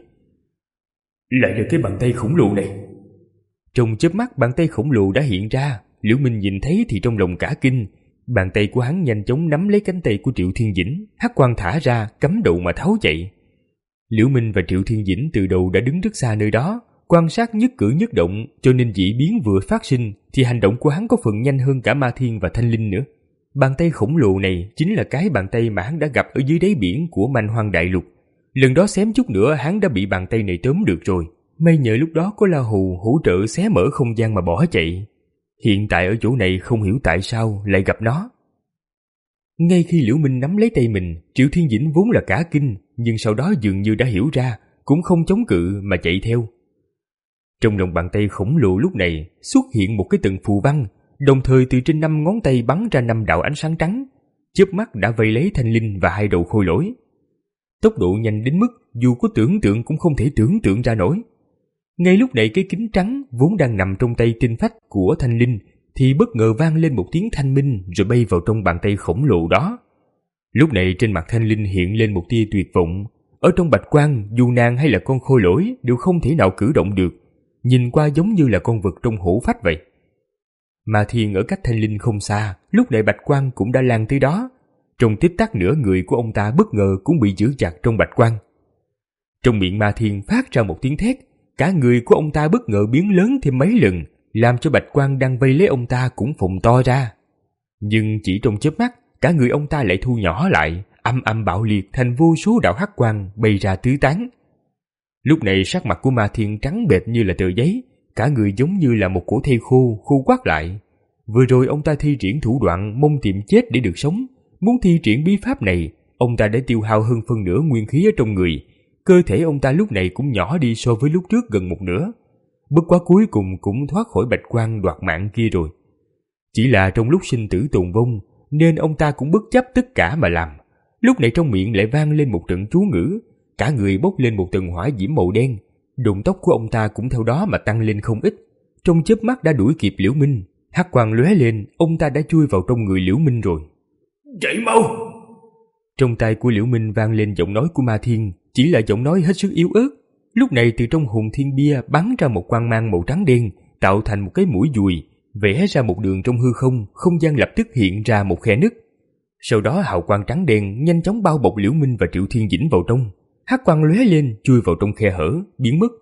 Lại là cái bàn tay khổng lồ này. Trong chớp mắt bàn tay khổng lồ đã hiện ra, Liễu Minh nhìn thấy thì trong lòng cả kinh. Bàn tay của hắn nhanh chóng nắm lấy cánh tay của Triệu Thiên Dĩnh, hắc quang thả ra, cắm đầu mà tháo chạy. Liễu Minh và Triệu Thiên Dĩnh từ đầu đã đứng rất xa nơi đó, quan sát nhất cử nhất động, cho nên dị biến vừa phát sinh thì hành động của hắn có phần nhanh hơn cả Ma Thiên và Thanh Linh nữa. Bàn tay khổng lồ này chính là cái bàn tay mà hắn đã gặp ở dưới đáy biển của Man Hoang Đại Lục. Lần đó xém chút nữa hắn đã bị bàn tay này tóm được rồi. May nhờ lúc đó có La Hù hỗ trợ xé mở không gian mà bỏ chạy. Hiện tại ở chỗ này không hiểu tại sao lại gặp nó. Ngay khi Liễu Minh nắm lấy tay mình, Triệu Thiên Dĩnh vốn là cả kinh, nhưng sau đó dường như đã hiểu ra, cũng không chống cự mà chạy theo. Trong lòng bàn tay khổng lồ lúc này xuất hiện một cái tầng phù văn, đồng thời từ trên năm ngón tay bắn ra năm đạo ánh sáng trắng, chớp mắt đã vây lấy Thanh Linh và hai đầu khôi lỗi. Tốc độ nhanh đến mức dù có tưởng tượng cũng không thể tưởng tượng ra nổi. Ngay lúc này cái kính trắng vốn đang nằm trong tay tinh phách của Thanh Linh thì bất ngờ vang lên một tiếng thanh minh rồi bay vào trong bàn tay khổng lồ đó. Lúc này trên mặt Thanh Linh hiện lên một tia tuyệt vọng. Ở trong bạch quang, dù nàng hay là con khôi lỗi đều không thể nào cử động được, nhìn qua giống như là con vật trong hổ phách vậy. Ma Thiên ở cách Thanh Linh không xa, lúc này bạch quang cũng đã lan tới đó. Trong tích tắc nửa người của ông ta bất ngờ cũng bị giữ chặt trong bạch quang. Trong miệng Ma Thiên phát ra một tiếng thét, cả người của ông ta bất ngờ biến lớn thêm mấy lần, làm cho bạch quang đang vây lấy ông ta cũng phồng to ra. Nhưng chỉ trong chớp mắt, cả người ông ta lại thu nhỏ lại, âm âm bạo liệt thành vô số đạo hắc quang bay ra tứ tán. Lúc này sắc mặt của Ma Thiên trắng bệch như là tờ giấy, cả người giống như là một cổ thây khô, khô quắt lại. Vừa rồi ông ta thi triển thủ đoạn mong tìm chết để được sống, muốn thi triển bí pháp này, ông ta đã tiêu hao hơn phân nửa nguyên khí ở trong người. Cơ thể ông ta lúc này cũng nhỏ đi so với lúc trước gần một nửa. Bất quá cuối cùng cũng thoát khỏi bạch quang đoạt mạng kia rồi. Chỉ là trong lúc sinh tử tồn vong, nên ông ta cũng bất chấp tất cả mà làm. Lúc này trong miệng lại vang lên một trận chú ngữ, cả người bốc lên một tầng hỏa diễm màu đen. Đụng tóc của ông ta cũng theo đó mà tăng lên không ít. Trong chớp mắt đã đuổi kịp Liễu Minh, hắc quang lóe lên, ông ta đã chui vào trong người Liễu Minh rồi. Chạy mau! Trong tai của Liễu Minh vang lên giọng nói của Ma Thiên, chỉ là giọng nói hết sức yếu ớt. Lúc này từ trong hồn thiên bia bắn ra một quang mang màu trắng đen, tạo thành một cái mũi dùi, vẽ ra một đường trong hư không, không gian lập tức hiện ra một khe nứt. Sau đó hào quang trắng đen nhanh chóng bao bọc Liễu Minh và Triệu Thiên Dĩnh vào trong, hắc quang lóe lên chui vào trong khe hở, biến mất.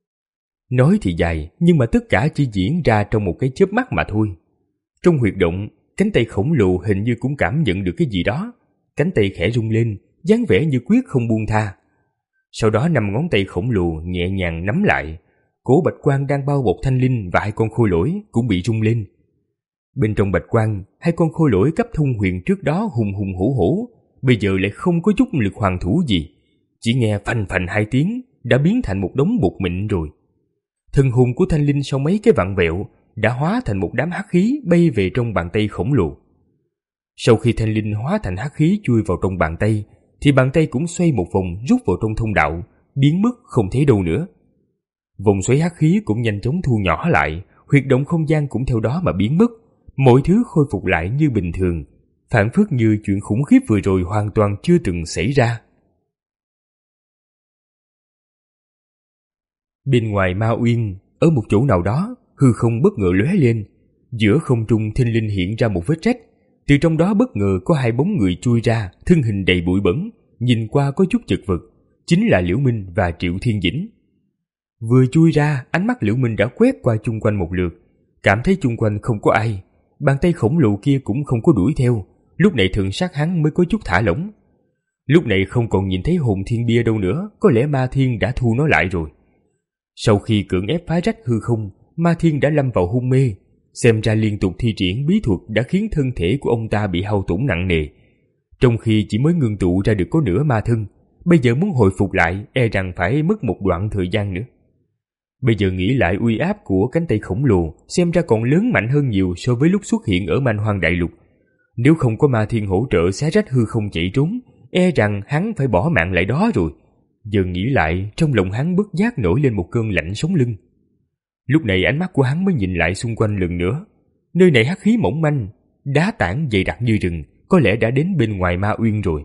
Nói thì dài, nhưng mà tất cả chỉ diễn ra trong một cái chớp mắt mà thôi. Trong huyệt động, cánh tay khổng lồ hình như cũng cảm nhận được cái gì đó, cánh tay khẽ rung lên, dáng vẻ như quyết không buông tha. Sau đó năm ngón tay khổng lồ nhẹ nhàng nắm lại, cổ bạch quang đang bao bọc Thanh Linh và hai con khôi lỗi cũng bị rung lên. Bên trong bạch quang, hai con khôi lỗi cấp thông huyền trước đó hùng hùng hổ hổ, bây giờ lại không có chút lực hoàn thủ gì, chỉ nghe phành phành hai tiếng đã biến thành một đống bột mịn rồi. Thần hồn của Thanh Linh sau mấy cái vặn vẹo đã hóa thành một đám hắc khí bay về trong bàn tay khổng lồ. Sau khi Thanh Linh hóa thành hắc khí chui vào trong bàn tay, thì bàn tay cũng xoay một vòng rút vào trong thông đạo, biến mất không thấy đâu nữa. Vòng xoáy hắc khí cũng nhanh chóng thu nhỏ lại, huyệt động không gian cũng theo đó mà biến mất, mọi thứ khôi phục lại như bình thường, phảng phất như chuyện khủng khiếp vừa rồi hoàn toàn chưa từng xảy ra. Bên ngoài Ma Uyên, ở một chỗ nào đó, hư không bất ngờ lóe lên, giữa không trung thình lình hiện ra một vết rách. Từ trong đó bất ngờ có hai bóng người chui ra, thân hình đầy bụi bẩn, nhìn qua có chút chật vật, chính là Liễu Minh và Triệu Thiên Dĩnh. Vừa chui ra, ánh mắt Liễu Minh đã quét qua chung quanh một lượt, cảm thấy chung quanh không có ai, bàn tay khổng lồ kia cũng không có đuổi theo, lúc này thần sắc hắn mới có chút thả lỏng. Lúc này không còn nhìn thấy hồn thiên bia đâu nữa, có lẽ Ma Thiên đã thu nó lại rồi. Sau khi cưỡng ép phá rách hư không, Ma Thiên đã lâm vào hôn mê, xem ra liên tục thi triển bí thuật đã khiến thân thể của ông ta bị hao tổn nặng nề. Trong khi chỉ mới ngưng tụ ra được có nửa ma thân, bây giờ muốn hồi phục lại e rằng phải mất một đoạn thời gian nữa. Bây giờ nghĩ lại uy áp của cánh tay khổng lồ xem ra còn lớn mạnh hơn nhiều so với lúc xuất hiện ở Man Hoang Đại Lục. Nếu không có Ma Thiên hỗ trợ xé rách hư không chạy trốn, e rằng hắn phải bỏ mạng lại đó rồi. Giờ nghĩ lại, trong lòng hắn bất giác nổi lên một cơn lạnh sống lưng. Lúc này ánh mắt của hắn mới nhìn lại xung quanh lần nữa. Nơi này hắc khí mỏng manh, đá tảng dày đặc như rừng, có lẽ đã đến bên ngoài Ma Uyên rồi.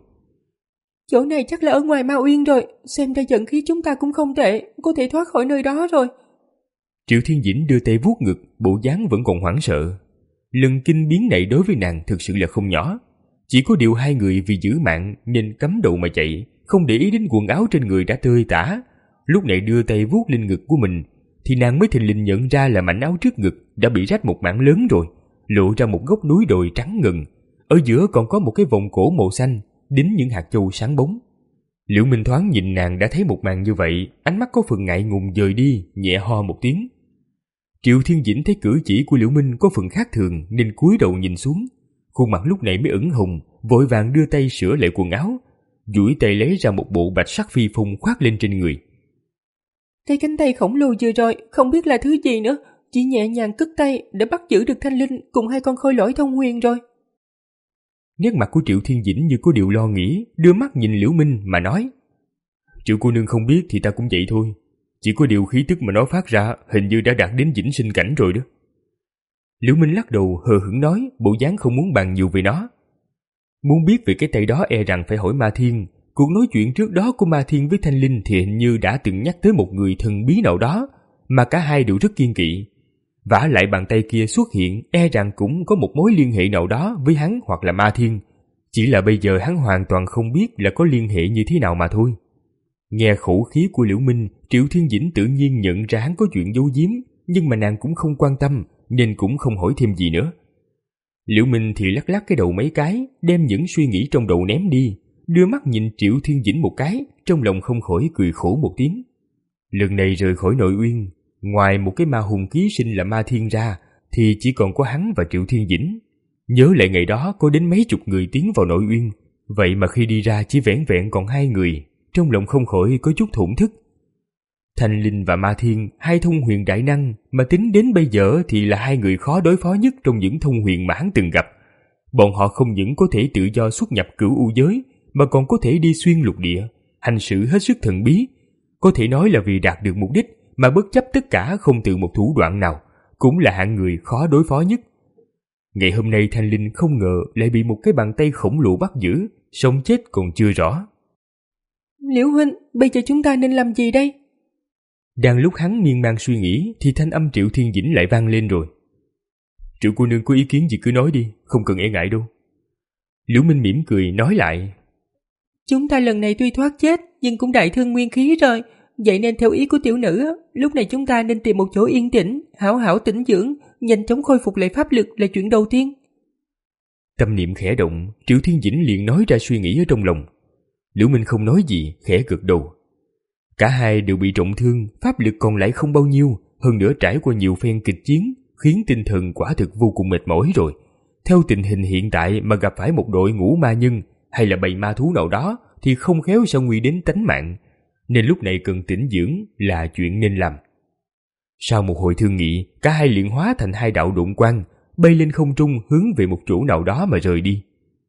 Chỗ này chắc là ở ngoài Ma Uyên rồi, xem ra dẫn khí chúng ta cũng không tệ, có thể thoát khỏi nơi đó rồi. Triệu Thiên Dĩnh đưa tay vuốt ngực, bộ dáng vẫn còn hoảng sợ. Lần kinh biến này đối với nàng thực sự là không nhỏ. Chỉ có điều hai người vì giữ mạng nên cắm đầu mà chạy, không để ý đến quần áo trên người đã tơi tả. Lúc này đưa tay vuốt lên ngực của mình, thì nàng mới thình lình nhận ra là mảnh áo trước ngực đã bị rách một mảng lớn rồi, lộ ra một góc núi đồi trắng ngần. Ở giữa còn có một cái vòng cổ màu xanh, đính những hạt châu sáng bóng. Liễu Minh thoáng nhìn nàng đã thấy một màn như vậy, ánh mắt có phần ngại ngùng dời đi, nhẹ ho một tiếng. Triệu Thiên Dĩnh thấy cử chỉ của Liễu Minh có phần khác thường nên cúi đầu nhìn xuống. Khuôn mặt lúc này mới ửng hồng, vội vàng đưa tay sửa lại quần áo, duỗi tay lấy ra một bộ bạch sắc phi phong khoác lên trên người. Cái cánh tay khổng lồ vừa rồi không biết là thứ gì nữa, chỉ nhẹ nhàng cất tay đã bắt giữ được Thanh Linh cùng hai con khôi lỗi thông huyền rồi. Nét mặt của Triệu Thiên Dĩnh như có điều lo nghĩ, đưa mắt nhìn Liễu Minh mà nói: Triệu cô nương không biết thì ta cũng vậy thôi, chỉ có điều khí tức mà nó phát ra hình như đã đạt đến vĩnh sinh cảnh rồi đó. Liễu Minh lắc đầu hờ hững nói, bộ dáng không muốn bàn nhiều về nó. Muốn biết về cái tay đó e rằng phải hỏi Ma Thiên. Cuộc nói chuyện trước đó của Ma Thiên với Thanh Linh thì hình như đã từng nhắc tới một người thần bí nào đó mà cả hai đều rất kiêng kỵ. Vả lại bàn tay kia xuất hiện e rằng cũng có một mối liên hệ nào đó với hắn hoặc là Ma Thiên. Chỉ là bây giờ hắn hoàn toàn không biết là có liên hệ như thế nào mà thôi. Nghe khẩu khí của Liễu Minh, Triệu Thiên Dĩnh tự nhiên nhận ra hắn có chuyện giấu giếm, nhưng mà nàng cũng không quan tâm nên cũng không hỏi thêm gì nữa. Liễu Minh thì lắc lắc cái đầu mấy cái, đem những suy nghĩ trong đầu ném đi, đưa mắt nhìn Triệu Thiên Dĩnh một cái, trong lòng không khỏi cười khổ một tiếng. Lần này rời khỏi Nội Uyên, ngoài một cái ma hùng ký sinh là Ma Thiên ra, thì chỉ còn có hắn và Triệu Thiên Dĩnh. Nhớ lại ngày đó có đến mấy chục người tiến vào Nội Uyên, vậy mà khi đi ra chỉ vẻn vẹn còn hai người, trong lòng không khỏi có chút thổn thức. Thanh Linh và Ma Thiên, hai thông huyền đại năng, mà tính đến bây giờ thì là hai người khó đối phó nhất trong những thông huyền mà hắn từng gặp. Bọn họ không những có thể tự do xuất nhập cửu u giới, mà còn có thể đi xuyên lục địa, hành sự hết sức thần bí. Có thể nói là vì đạt được mục đích mà bất chấp tất cả không từ một thủ đoạn nào, cũng là hạng người khó đối phó nhất. Ngày hôm nay Thanh Linh không ngờ lại bị một cái bàn tay khổng lồ bắt giữ, sống chết còn chưa rõ. Liễu huynh, bây giờ chúng ta nên làm gì đây? Đang lúc hắn miên man suy nghĩ thì thanh âm Triệu Thiên Dĩnh lại vang lên rồi. Triệu cô nương có ý kiến gì cứ nói đi, không cần e ngại đâu. Liễu Minh mỉm cười nói lại. Chúng ta lần này tuy thoát chết nhưng cũng đại thương nguyên khí rồi, vậy nên theo ý của tiểu nữ, lúc này chúng ta nên tìm một chỗ yên tĩnh, hảo hảo tĩnh dưỡng, nhanh chóng khôi phục lại pháp lực là chuyện đầu tiên. Tâm niệm khẽ động, Triệu Thiên Dĩnh liền nói ra suy nghĩ ở trong lòng. Liễu Minh không nói gì, khẽ gật đầu. Cả hai đều bị trọng thương, pháp lực còn lại không bao nhiêu, hơn nữa trải qua nhiều phen kịch chiến, khiến tinh thần quả thực vô cùng mệt mỏi rồi. Theo tình hình hiện tại mà gặp phải một đội ngũ ma nhân hay là bầy ma thú nào đó thì không khéo sẽ nguy đến tánh mạng, nên lúc này cần tĩnh dưỡng là chuyện nên làm. Sau một hồi thương nghị, cả hai liền hóa thành hai đạo độn quang, bay lên không trung hướng về một chỗ nào đó mà rời đi.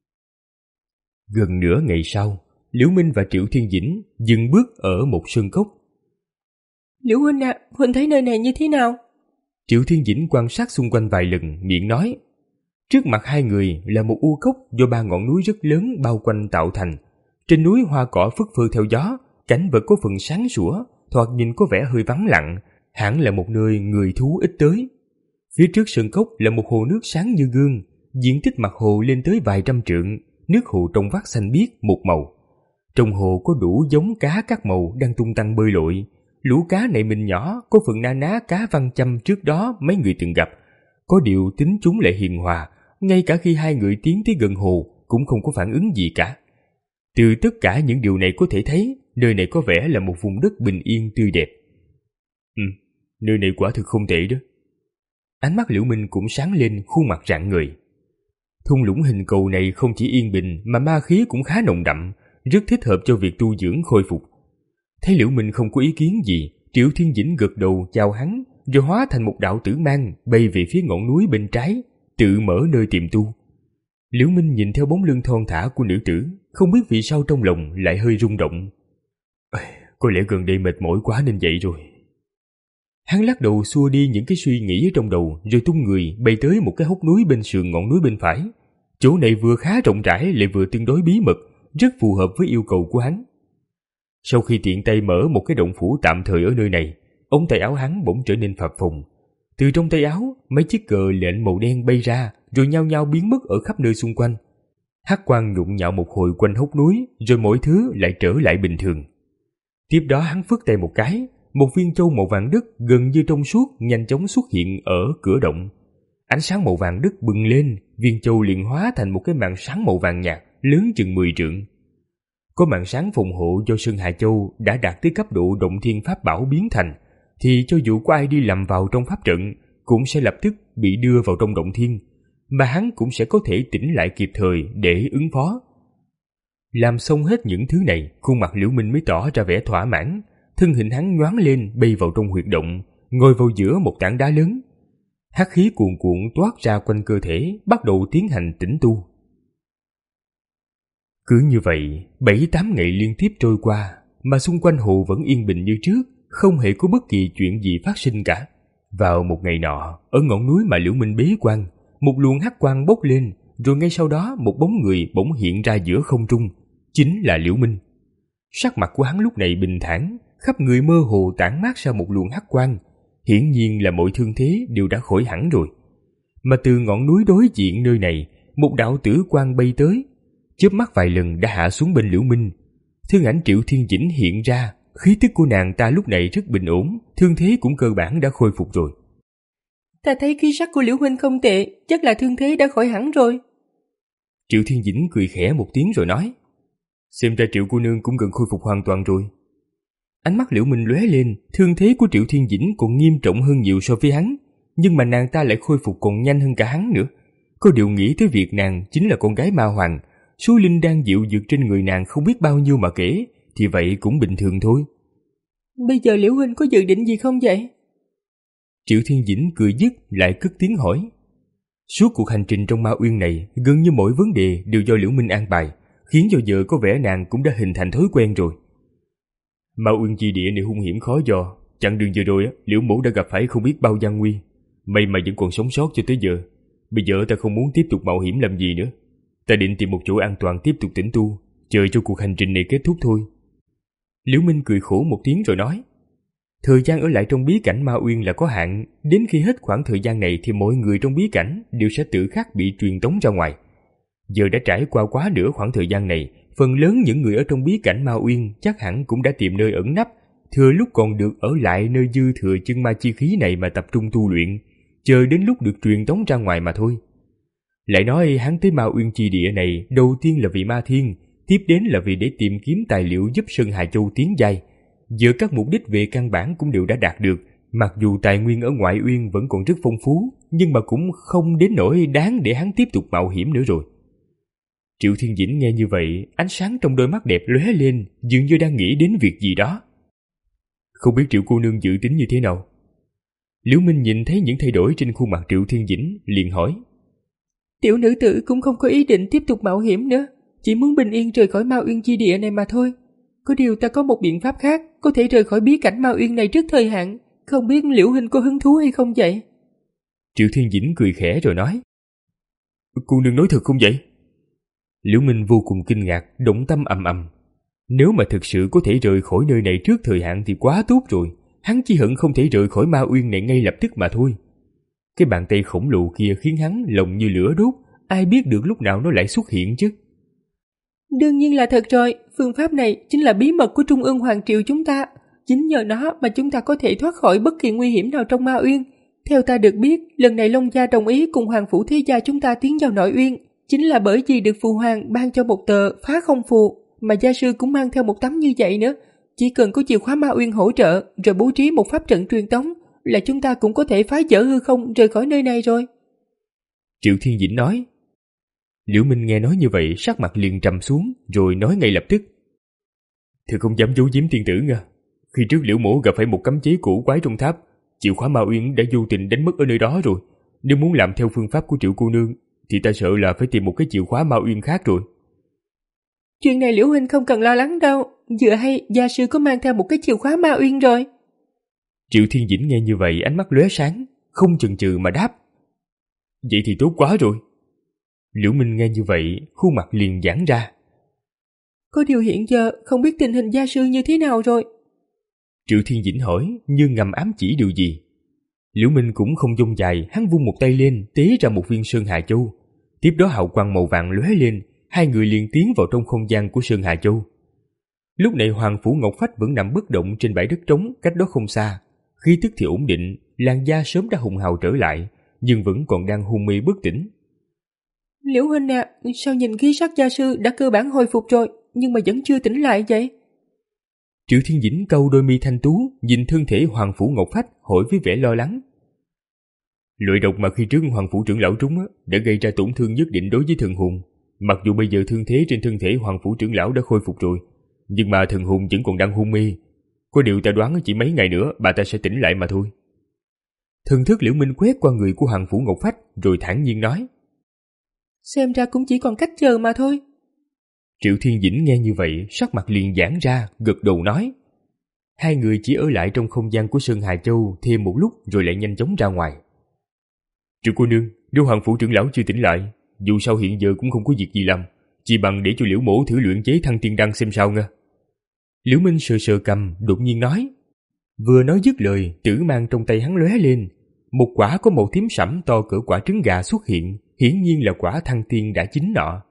Gần nửa ngày sau, Liễu Minh và Triệu Thiên Dĩnh dừng bước ở một sơn cốc. Liễu huynh à, huynh thấy nơi này như thế nào? Triệu Thiên Dĩnh quan sát xung quanh vài lần, miệng nói. Trước mặt hai người là một u cốc do ba ngọn núi rất lớn bao quanh tạo thành. Trên núi hoa cỏ phất phơ theo gió, cảnh vật có phần sáng sủa, thoạt nhìn có vẻ hơi vắng lặng, hẳn là một nơi người thú ít tới. Phía trước sơn cốc là một hồ nước sáng như gương, diện tích mặt hồ lên tới vài trăm trượng, nước hồ trong vắt xanh biếc một màu. Trong hồ có đủ giống cá các màu đang tung tăng bơi lội. Lũ cá này mình nhỏ, có phần na ná cá văn châm trước đó mấy người từng gặp. Có điều tính chúng lại hiền hòa, ngay cả khi hai người tiến tới gần hồ cũng không có phản ứng gì cả. Từ tất cả những điều này có thể thấy, nơi này có vẻ là một vùng đất bình yên tươi đẹp. Ừ, nơi này quả thực không tệ đó. Ánh mắt Liễu Minh cũng sáng lên, khuôn mặt rạng ngời. Thung lũng hình cầu này không chỉ yên bình mà ma khí cũng khá nồng đậm, rất thích hợp cho việc tu dưỡng khôi phục. Thấy Liễu Minh không có ý kiến gì, Triệu Thiên Dĩnh gật đầu chào hắn, rồi hóa thành một đạo tử mang bay về phía ngọn núi bên trái, tự mở nơi tiềm tu. Liễu Minh nhìn theo bóng lưng thon thả của nữ tử, không biết vì sao trong lòng lại hơi rung động. Có lẽ gần đây mệt mỏi quá nên vậy rồi. Hắn lắc đầu xua đi những cái suy nghĩ ở trong đầu, rồi tung người bay tới một cái hốc núi bên sườn ngọn núi bên phải. Chỗ này vừa khá rộng rãi lại vừa tương đối bí mật, rất phù hợp với yêu cầu của hắn. Sau khi tiện tay mở một cái động phủ tạm thời ở nơi này, ống tay áo hắn bỗng trở nên phập phồng. Từ trong tay áo, mấy chiếc cờ lệnh màu đen bay ra, rồi nhao nhao biến mất ở khắp nơi xung quanh. Hắc quang nhộn nhạo một hồi quanh hốc núi, rồi mọi thứ lại trở lại bình thường. Tiếp đó hắn phất tay một cái, một viên châu màu vàng đất gần như trong suốt nhanh chóng xuất hiện ở cửa động. Ánh sáng màu vàng đất bừng lên, viên châu liền hóa thành một cái màn sáng màu vàng nhạt, lớn chừng mười trượng. Có màn sáng phòng hộ do Sơn Hà Châu đã đạt tới cấp độ động thiên pháp bảo biến thành, thì cho dù có ai đi lầm vào trong pháp trận, cũng sẽ lập tức bị đưa vào trong động thiên, mà hắn cũng sẽ có thể tỉnh lại kịp thời để ứng phó. Làm xong hết những thứ này, khuôn mặt Liễu Minh mới tỏ ra vẻ thỏa mãn, thân hình hắn nhoáng lên bay vào trong huyệt động, ngồi vào giữa một tảng đá lớn. Hắc khí cuồn cuộn toát ra quanh cơ thể, bắt đầu tiến hành tĩnh tu. Cứ như vậy, bảy tám ngày liên tiếp trôi qua, mà xung quanh hồ vẫn yên bình như trước, không hề có bất kỳ chuyện gì phát sinh cả. Vào một ngày nọ, ở ngọn núi mà Liễu Minh bế quan, một luồng hắc quang bốc lên, rồi ngay sau đó một bóng người bỗng hiện ra giữa không trung, chính là Liễu Minh. Sắc mặt của hắn lúc này bình thản, khắp người mơ hồ tản mát ra một luồng hắc quang, hiển nhiên là mọi thương thế đều đã khỏi hẳn rồi. Mà từ ngọn núi đối diện nơi này, một đạo tử quang bay tới, chớp mắt vài lần đã hạ xuống bên Liễu Minh. Thân ảnh Triệu Thiên Dĩnh hiện ra, khí tức của nàng ta lúc này rất bình ổn, thương thế cũng cơ bản đã khôi phục rồi. Ta thấy khí sắc của Liễu huynh không tệ, chắc là thương thế đã khỏi hẳn rồi. Triệu Thiên Dĩnh cười khẽ một tiếng rồi nói, xem ra Triệu cô nương cũng gần khôi phục hoàn toàn rồi. Ánh mắt Liễu Minh lóe lên, thương thế của Triệu Thiên Dĩnh còn nghiêm trọng hơn nhiều so với hắn, nhưng mà nàng ta lại khôi phục còn nhanh hơn cả hắn nữa. Có điều nghĩ tới việc nàng chính là con gái ma hoàng, số linh đan diệu dược trên người nàng không biết bao nhiêu mà kể, thì vậy cũng bình thường thôi. Bây giờ Liễu huynh có dự định gì không vậy? Triệu Thiên Dĩnh cười dứt lại cất tiếng hỏi. Suốt cuộc hành trình trong Ma Uyên này, gần như mỗi vấn đề đều do Liễu Minh an bài, khiến cho giờ có vẻ nàng cũng đã hình thành thói quen rồi. Ma Uyên chi địa này hung hiểm khó dò, chặng đường vừa rồi Liễu mẫu đã gặp phải không biết bao gian nguy, may mà vẫn còn sống sót cho tới giờ. Bây giờ ta không muốn tiếp tục mạo hiểm làm gì nữa, ta định tìm một chỗ an toàn tiếp tục tĩnh tu, chờ cho cuộc hành trình này kết thúc thôi. Liễu Minh cười khổ một tiếng rồi nói, thời gian ở lại trong bí cảnh Ma Uyên là có hạn, đến khi hết khoảng thời gian này thì mọi người trong bí cảnh đều sẽ tự khắc bị truyền tống ra ngoài. Giờ đã trải qua quá nửa khoảng thời gian này, phần lớn những người ở trong bí cảnh Ma Uyên chắc hẳn cũng đã tìm nơi ẩn nấp, thừa lúc còn được ở lại nơi dư thừa chân ma chi khí này mà tập trung tu luyện, chờ đến lúc được truyền tống ra ngoài mà thôi. Lại nói hắn tới Ma Uyên chi địa này đầu tiên là vì Ma Thiên, tiếp đến là vì để tìm kiếm tài liệu giúp Sơn Hà Châu tiến giai. Giờ các mục đích về căn bản cũng đều đã đạt được, mặc dù tài nguyên ở ngoại uyên vẫn còn rất phong phú, nhưng mà cũng không đến nỗi đáng để hắn tiếp tục mạo hiểm nữa rồi. Triệu Thiên Dĩnh nghe như vậy, ánh sáng trong đôi mắt đẹp lóe lên, dường như đang nghĩ đến việc gì đó. Không biết Triệu cô nương dự tính như thế nào? Liễu Minh nhìn thấy những thay đổi trên khuôn mặt Triệu Thiên Dĩnh, liền hỏi. Tiểu nữ tử cũng không có ý định tiếp tục mạo hiểm nữa, chỉ muốn bình yên rời khỏi Ma Uyên chi địa này mà thôi. Có điều ta có một biện pháp khác, có thể rời khỏi bí cảnh Ma Uyên này trước thời hạn, không biết Liễu huynh có hứng thú hay không vậy? Triệu Thiên Dĩnh cười khẽ rồi nói. Cô nương nói thật không vậy? Liễu Minh vô cùng kinh ngạc, động tâm ầm ầm. Nếu mà thực sự có thể rời khỏi nơi này trước thời hạn thì quá tốt rồi, hắn chỉ hận không thể rời khỏi Ma Uyên này ngay lập tức mà thôi. Cái bàn tay khổng lồ kia khiến hắn lòng như lửa đốt, ai biết được lúc nào nó lại xuất hiện chứ. Đương nhiên là thật rồi, phương pháp này chính là bí mật của Trung ương Hoàng Triều chúng ta. Chính nhờ nó mà chúng ta có thể thoát khỏi bất kỳ nguy hiểm nào trong Ma Uyên. Theo ta được biết, lần này Long Gia đồng ý cùng Hoàng Phủ Thế Gia chúng ta tiến vào nội uyên, chính là bởi vì được Phụ Hoàng ban cho một tờ phá không phù, mà gia sư cũng mang theo một tấm như vậy nữa. Chỉ cần có chìa khóa Ma Uyên hỗ trợ, rồi bố trí một pháp trận truyền tống, là chúng ta cũng có thể phá vỡ hư không rời khỏi nơi này rồi. Triệu Thiên Dĩnh nói. Liễu Minh nghe nói như vậy, sắc mặt liền trầm xuống, rồi nói ngay lập tức. Thì không dám giấu giếm tiên tử nha. Khi trước Liễu mổ gặp phải một cấm chế cổ quái trong tháp, chìa khóa Ma Uyên đã vô tình đánh mất ở nơi đó rồi. Nếu muốn làm theo phương pháp của Triệu cô nương, thì ta sợ là phải tìm một cái chìa khóa Ma Uyên khác rồi. Chuyện này Liễu huynh không cần lo lắng đâu, vừa hay gia sư có mang theo một cái chìa khóa Ma Uyên rồi. Triệu Thiên Dĩnh nghe như vậy, ánh mắt lóe sáng, không chần chừ mà đáp. Vậy thì tốt quá rồi. Liễu Minh nghe như vậy, khuôn mặt liền giãn ra. Có điều hiện giờ không biết tình hình gia sư như thế nào rồi. Triệu Thiên Dĩnh hỏi, như ngầm ám chỉ điều gì. Liễu Minh cũng không dông dài, hắn vung một tay lên, tế ra một viên Sơn Hà Châu. Tiếp đó hào quang màu vàng lóe lên, hai người liền tiến vào trong không gian của Sơn Hà Châu. Lúc này Hoàng Phủ Ngọc Phách vẫn nằm bất động trên bãi đất trống cách đó không xa. Khí tức thì ổn định, làn da sớm đã hùng hào trở lại, nhưng vẫn còn đang hôn mê bất tỉnh. Liễu huynh à, sao nhìn khí sắc gia sư đã cơ bản hồi phục rồi, nhưng mà vẫn chưa tỉnh lại vậy? Triệu Thiên Dĩnh cau đôi mi thanh tú, nhìn thân thể Hoàng Phủ Ngọc Phách, hỏi với vẻ lo lắng. Loại độc mà khi trước Hoàng Phủ trưởng lão trúng đã gây ra tổn thương nhất định đối với thần hồn. Mặc dù bây giờ thương thế trên thân thể Hoàng Phủ trưởng lão đã khôi phục rồi, nhưng mà thần hồn vẫn còn đang hôn mê. Có điều ta đoán chỉ mấy ngày nữa bà ta sẽ tỉnh lại mà thôi. Thần thức Liễu Minh quét qua người của Hoàng Phủ Ngọc Phách, rồi thản nhiên nói. Xem ra cũng chỉ còn cách chờ mà thôi. Triệu Thiên Dĩnh nghe như vậy, sắc mặt liền giãn ra, gật đầu nói. Hai người chỉ ở lại trong không gian của Sơn Hà Châu thêm một lúc rồi lại nhanh chóng ra ngoài. Triệu cô nương, nếu Hoàng Phủ trưởng lão chưa tỉnh lại, dù sao hiện giờ cũng không có việc gì làm, chỉ bằng để cho Liễu mổ thử luyện chế Thăng Tiên Đan xem sao nha. Liễu Minh sờ sờ cầm, đột nhiên nói. Vừa nói dứt lời, tử mang trong tay hắn lóe lên, một quả có màu tím sẫm to cỡ quả trứng gà xuất hiện, hiển nhiên là quả Thăng Tiên đã chín nọ.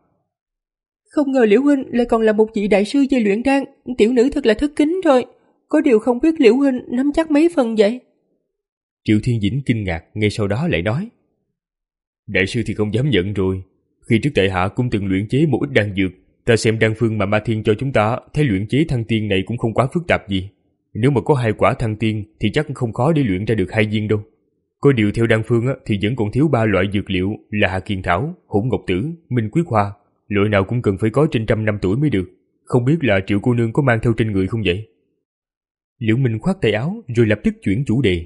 Không ngờ Liễu huynh lại còn là một vị đại sư về luyện đan, tiểu nữ thật là thất kính rồi. Có điều không biết Liễu huynh nắm chắc mấy phần vậy? Triệu Thiên Dĩnh kinh ngạc, ngay sau đó lại nói. Đại sư thì không dám nhận rồi. Khi trước tại hạ cũng từng luyện chế một ít đan dược, ta xem đan phương mà Ma Thiên cho chúng ta, thấy luyện chế Thăng Tiên này cũng không quá phức tạp gì. Nếu mà có hai quả Thăng Tiên thì chắc không khó để luyện ra được hai viên đâu. Có điều theo đan phương thì vẫn còn thiếu ba loại dược liệu là Hạ Kiền Thảo, Hỗn Ngọc Tử, Minh Quyết Hoa. Loại nào cũng cần phải có trên trăm năm tuổi mới được. Không biết là Triệu cô nương có mang theo trên người không vậy? Liễu Minh khoát tay áo rồi lập tức chuyển chủ đề.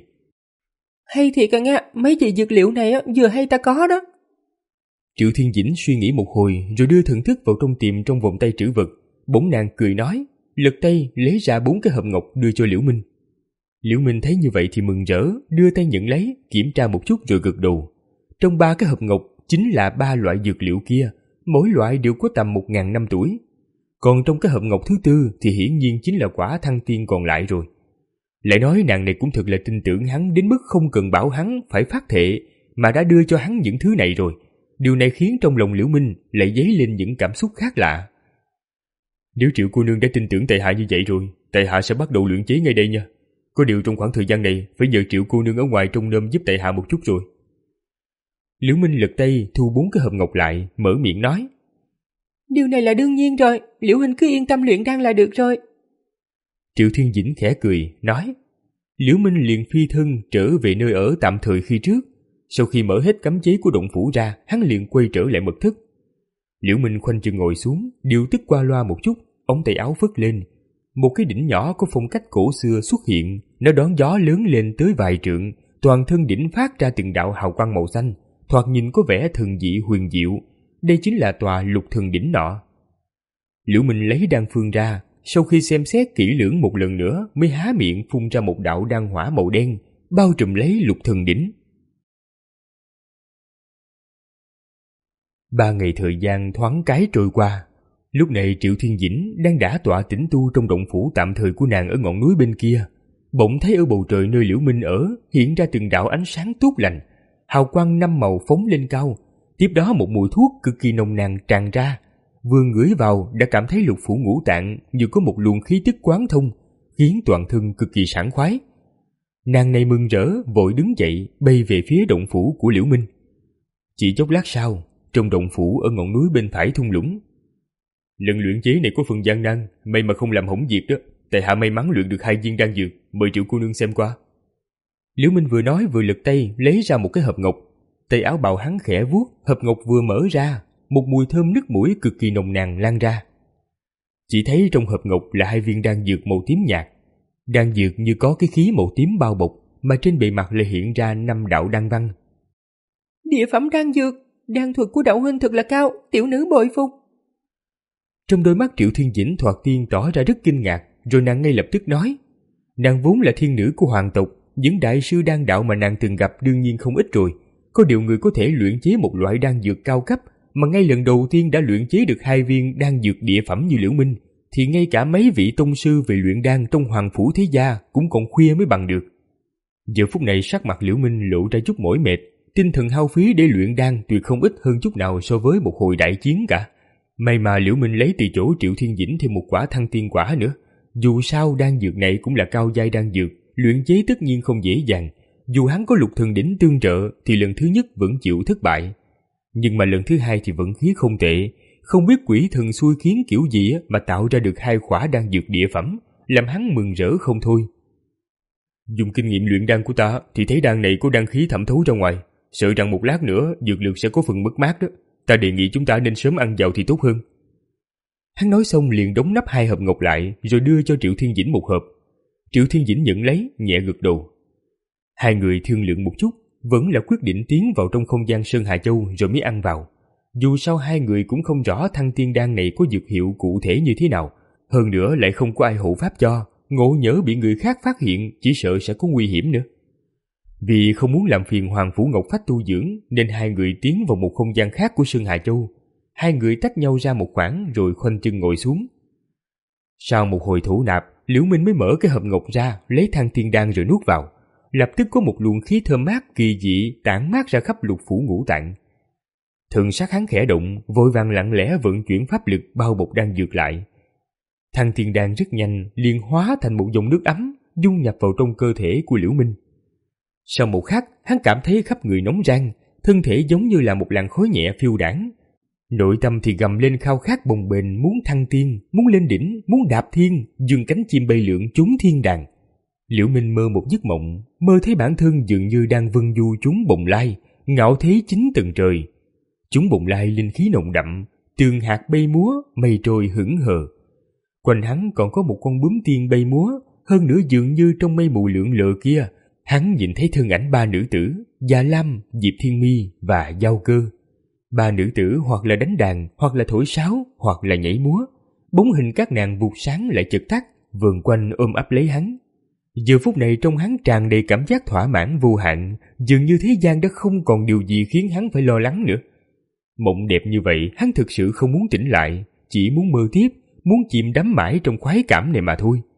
Hay thiệt à nghe, mấy vị dược liệu này vừa hay ta có đó. Triệu Thiên Dĩnh suy nghĩ một hồi rồi đưa thần thức vào trong tìm trong vòng tay trữ vật. Bỗng nàng cười nói, lật tay lấy ra bốn cái hộp ngọc đưa cho Liễu Minh. Liễu Minh thấy như vậy thì mừng rỡ, đưa tay nhận lấy, kiểm tra một chút rồi gật đầu. Trong ba cái hộp ngọc chính là ba loại dược liệu kia, mỗi loại đều có tầm một ngàn năm tuổi. Còn trong cái hộp ngọc thứ tư thì hiển nhiên chính là quả Thăng Tiên còn lại rồi. Lại nói nàng này cũng thật là tin tưởng hắn đến mức không cần bảo hắn phải phát thệ mà đã đưa cho hắn những thứ này rồi. Điều này khiến trong lòng Liễu Minh lại dấy lên những cảm xúc khác lạ. Nếu Triệu cô nương đã tin tưởng tại hạ như vậy rồi, tại hạ sẽ bắt đầu luyện chế ngay đây nha. Có điều trong khoảng thời gian này phải nhờ Triệu cô nương ở ngoài trông nom giúp tại hạ một chút rồi. Liễu Minh lật tay thu bốn cái hộp ngọc lại, mở miệng nói. Điều này là đương nhiên rồi, Liễu huynh cứ yên tâm luyện đan là được rồi. Triệu Thiên Dĩnh khẽ cười, nói. Liễu Minh liền phi thân trở về nơi ở tạm thời khi trước. Sau khi mở hết cấm chế của động phủ ra, hắn liền quay trở lại mật thất. Liễu Minh khoanh chân ngồi xuống, điều tức qua loa một chút, ống tay áo phất lên. Một cái đỉnh nhỏ có phong cách cổ xưa xuất hiện, nó đón gió lớn lên tới vài trượng, toàn thân đỉnh phát ra từng đạo hào quang màu xanh, thoạt nhìn có vẻ thần dị huyền diệu. Đây chính là tòa Lục Thần đỉnh nọ. Liễu Minh lấy đan phương ra, sau khi xem xét kỹ lưỡng một lần nữa mới há miệng phun ra một đạo đan hỏa màu đen, bao trùm lấy Lục Thần đỉnh. Ba ngày thời gian thoáng cái trôi qua. Lúc này Triệu Thiên Dĩnh đang đả tọa tĩnh tu trong động phủ tạm thời của nàng ở ngọn núi bên kia. Bỗng thấy ở bầu trời nơi Liễu Minh ở hiện ra từng đạo ánh sáng tốt lành, hào quang năm màu phóng lên cao. Tiếp đó một mùi thuốc cực kỳ nồng nàn tràn ra. Vừa ngửi vào đã cảm thấy lục phủ ngũ tạng như có một luồng khí tức quán thông, khiến toàn thân cực kỳ sảng khoái. Nàng này mừng rỡ vội đứng dậy bay về phía động phủ của Liễu Minh. Chỉ chốc lát sau, trong động phủ ở ngọn núi bên phải thung lũng, lần luyện chế này có phần gian nan, may mà không làm hỏng việc đó. Tại hạ may mắn luyện được hai viên đan dược, mời Triệu cô nương xem qua. Liễu Minh vừa nói vừa lật tay lấy ra một cái hộp ngọc. Tay áo bào hắn khẽ vuốt, hộp ngọc vừa mở ra, một mùi thơm nức mũi cực kỳ nồng nàn lan ra. Chỉ thấy trong hộp ngọc là hai viên đan dược màu tím nhạt. Đan dược như có cái khí màu tím bao bọc, mà trên bề mặt lại hiện ra năm đạo đan văn. Địa phẩm đan dược, đan thuật của đạo huynh thật là cao, tiểu nữ bội phục. Trong đôi mắt Triệu Thiên Dĩnh thoạt tiên tỏ ra rất kinh ngạc, rồi nàng ngay lập tức nói. Nàng vốn là thiên nữ của hoàng tộc, những đại sư đan đạo mà nàng từng gặp đương nhiên không ít rồi. Có điều người có thể luyện chế một loại đan dược cao cấp, mà ngay lần đầu tiên đã luyện chế được hai viên đan dược địa phẩm như Liễu Minh, thì ngay cả mấy vị tông sư về luyện đan trong hoàng phủ thế gia cũng còn khuya mới bằng được. Giờ phút này sắc mặt Liễu Minh lộ ra chút mỏi mệt, tinh thần hao phí để luyện đan tuyệt không ít hơn chút nào so với một hồi đại chiến cả. May mà Liễu Minh lấy từ chỗ Triệu Thiên Dĩnh thêm một quả thăng tiên quả nữa. Dù sao đan dược này cũng là cao giai đan dược, luyện chế tất nhiên không dễ dàng. Dù hắn có lục thần đỉnh tương trợ thì lần thứ nhất vẫn chịu thất bại. Nhưng mà lần thứ hai thì vận khí không tệ. Không biết quỷ thần xui khiến kiểu gì mà tạo ra được hai khỏa đan dược địa phẩm, làm hắn mừng rỡ không thôi. Dùng kinh nghiệm luyện đan của ta thì thấy đan này có đan khí thẩm thấu ra ngoài. Sợ rằng một lát nữa dược lực sẽ có phần mất mát đó. Ta đề nghị chúng ta nên sớm ăn vào thì tốt hơn. Hắn nói xong liền đóng nắp hai hộp ngọc lại, rồi đưa cho Triệu Thiên Dĩnh một hộp. Triệu Thiên Dĩnh nhận lấy, nhẹ gật đầu. Hai người thương lượng một chút, vẫn là quyết định tiến vào trong không gian Sơn Hà Châu rồi mới ăn vào. Dù sao hai người cũng không rõ thăng tiên đan này có dược hiệu cụ thể như thế nào, hơn nữa lại không có ai hộ pháp cho, ngộ nhỡ bị người khác phát hiện chỉ sợ sẽ có nguy hiểm nữa. Vì không muốn làm phiền Hoàng Phủ Ngọc Phách tu dưỡng nên hai người tiến vào một không gian khác của Sơn Hà Châu. Hai người tách nhau ra một khoảng rồi khoanh chân ngồi xuống. Sau một hồi thủ nạp, Liễu Minh mới mở cái hộp ngọc ra, lấy thăng tiên đan rồi nuốt vào. Lập tức có một luồng khí thơm mát kỳ dị tản mát ra khắp lục phủ ngũ tạng. Thần sắc hắn khẽ động, vội vàng lặng lẽ vận chuyển pháp lực bao bọc đan dược lại. Thăng tiên đan rất nhanh liền hóa thành một dòng nước ấm, dung nhập vào trong cơ thể của Liễu Minh. Sau một khắc, hắn cảm thấy khắp người nóng rang, thân thể giống như là một làn khói nhẹ phiêu đãng. Nội tâm thì gầm lên khao khát bồng bềnh, muốn thăng tiên, muốn lên đỉnh, muốn đạp thiên, dương cánh chim bay lượn trúng thiên đàng. Liễu Minh mơ một giấc mộng, mơ thấy bản thân dường như đang vân du chúng bồng lai, ngạo thế chín tầng trời. Chúng bồng lai linh khí nồng đậm, tường hạt bay múa, mây trôi hững hờ. Quanh hắn còn có một con bướm tiên bay múa, hơn nữa dường như trong mây mù lượn lờ kia, hắn nhìn thấy thân ảnh ba nữ tử, Già Lam, Diệp Thiên Mi và Giao Cơ. Ba nữ tử hoặc là đánh đàn, hoặc là thổi sáo, hoặc là nhảy múa. Bóng hình các nàng vụt sáng lại chợt tắt, vờn quanh ôm ấp lấy hắn. Giờ phút này trong hắn tràn đầy cảm giác thỏa mãn vô hạn, dường như thế gian đã không còn điều gì khiến hắn phải lo lắng nữa. Mộng đẹp như vậy hắn thực sự không muốn tỉnh lại, chỉ muốn mơ tiếp, muốn chìm đắm mãi trong khoái cảm này mà thôi.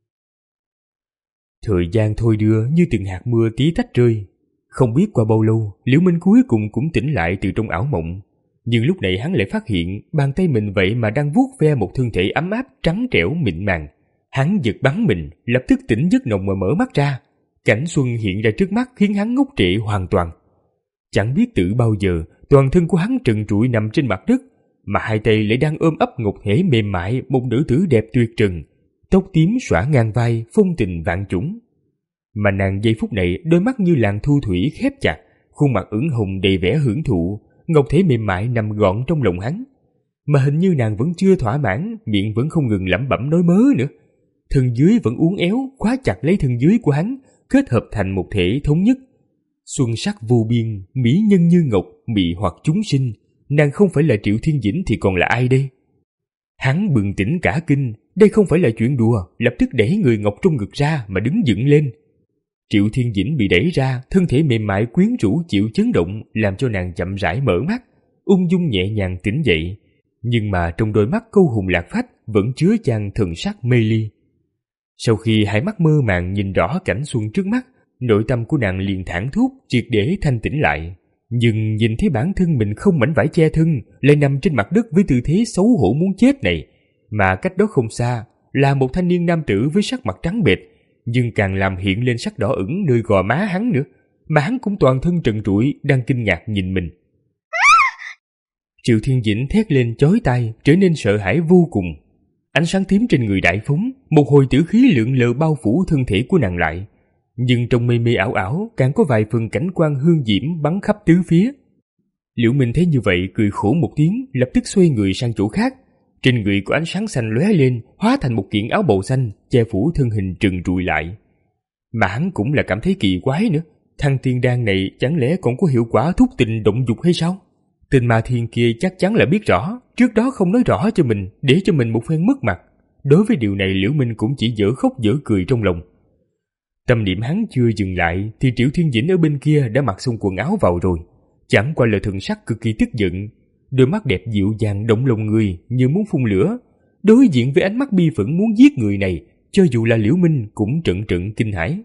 Thời gian thôi đưa như từng hạt mưa tí tách rơi. Không biết qua bao lâu, Liễu Minh cuối cùng cũng tỉnh lại từ trong ảo mộng. Nhưng lúc này hắn lại phát hiện bàn tay mình vậy mà đang vuốt ve một thân thể ấm áp trắng trẻo mịn màng. Hắn giật bắn mình, lập tức tỉnh giấc nồng mà mở mắt ra. Cảnh xuân hiện ra trước mắt khiến hắn ngốc trệ hoàn toàn. Chẳng biết từ bao giờ, toàn thân của hắn trần trụi nằm trên mặt đất, mà hai tay lại đang ôm ấp ngọc thể mềm mại một nữ tử đẹp tuyệt trần, tóc tím xõa ngang vai, phong tình vạn chủng. Mà nàng giây phút này đôi mắt như làn thu thủy khép chặt, khuôn mặt ửng hồng đầy vẻ hưởng thụ, ngọc thể mềm mại nằm gọn trong lòng hắn. Mà hình như nàng vẫn chưa thỏa mãn, miệng vẫn không ngừng lẩm bẩm nói mớ nữa. Thân dưới vẫn uốn éo, khóa chặt lấy thân dưới của hắn, kết hợp thành một thể thống nhất. Xuân sắc vô biên, mỹ nhân như ngọc, mị hoặc chúng sinh. Nàng không phải là Triệu Thiên Dĩnh thì còn là ai đây? Hắn bừng tỉnh cả kinh, đây không phải là chuyện đùa, lập tức đẩy người ngọc trong ngực ra mà đứng dựng lên. Triệu Thiên Dĩnh bị đẩy ra, thân thể mềm mại quyến rũ chịu chấn động, làm cho nàng chậm rãi mở mắt, ung dung nhẹ nhàng tỉnh dậy. Nhưng mà trong đôi mắt câu hùng lạc phách vẫn chứa chan thần sắc mê ly. Sau khi hai mắt mơ màng nhìn rõ cảnh xuân trước mắt, nội tâm của nàng liền thảng thốt, triệt để thanh tĩnh lại. Nhưng nhìn thấy bản thân mình không mảnh vải che thân, lại nằm trên mặt đất với tư thế xấu hổ muốn chết này, mà cách đó không xa là một thanh niên nam tử với sắc mặt trắng bệch, nhưng càng làm hiện lên sắc đỏ ửng nơi gò má hắn nữa, mà hắn cũng toàn thân trần trụi đang kinh ngạc nhìn mình. Triệu Thiên Dĩnh thét lên chói tai, trở nên sợ hãi vô cùng. Ánh sáng tím trên người đại phóng, một hồi tử khí lượn lờ bao phủ thân thể của nàng lại. Nhưng trong mê mê ảo ảo càng có vài phần cảnh quan hương diễm bắn khắp tứ phía. Liễu Minh thấy như vậy cười khổ một tiếng, lập tức xoay người sang chỗ khác. Trên người có ánh sáng xanh lóe lên, hóa thành một kiện áo bào xanh, che phủ thân hình trần trụi lại. Mà hắn cũng là cảm thấy kỳ quái nữa, thăng tiên đan này chẳng lẽ còn có hiệu quả thúc tình động dục hay sao? Tên ma thiên kia chắc chắn là biết rõ, trước đó không nói rõ cho mình, để cho mình một phen mất mặt. Đối với điều này Liễu Minh cũng chỉ dở khóc dở cười trong lòng. Tâm niệm hắn chưa dừng lại thì Triệu Thiên Dĩnh ở bên kia đã mặc xong quần áo vào rồi. Chẳng qua là thần sắc cực kỳ tức giận, đôi mắt đẹp dịu dàng động lòng người như muốn phun lửa. Đối diện với ánh mắt bi phẫn muốn giết người này, cho dù là Liễu Minh cũng trận trận kinh hãi.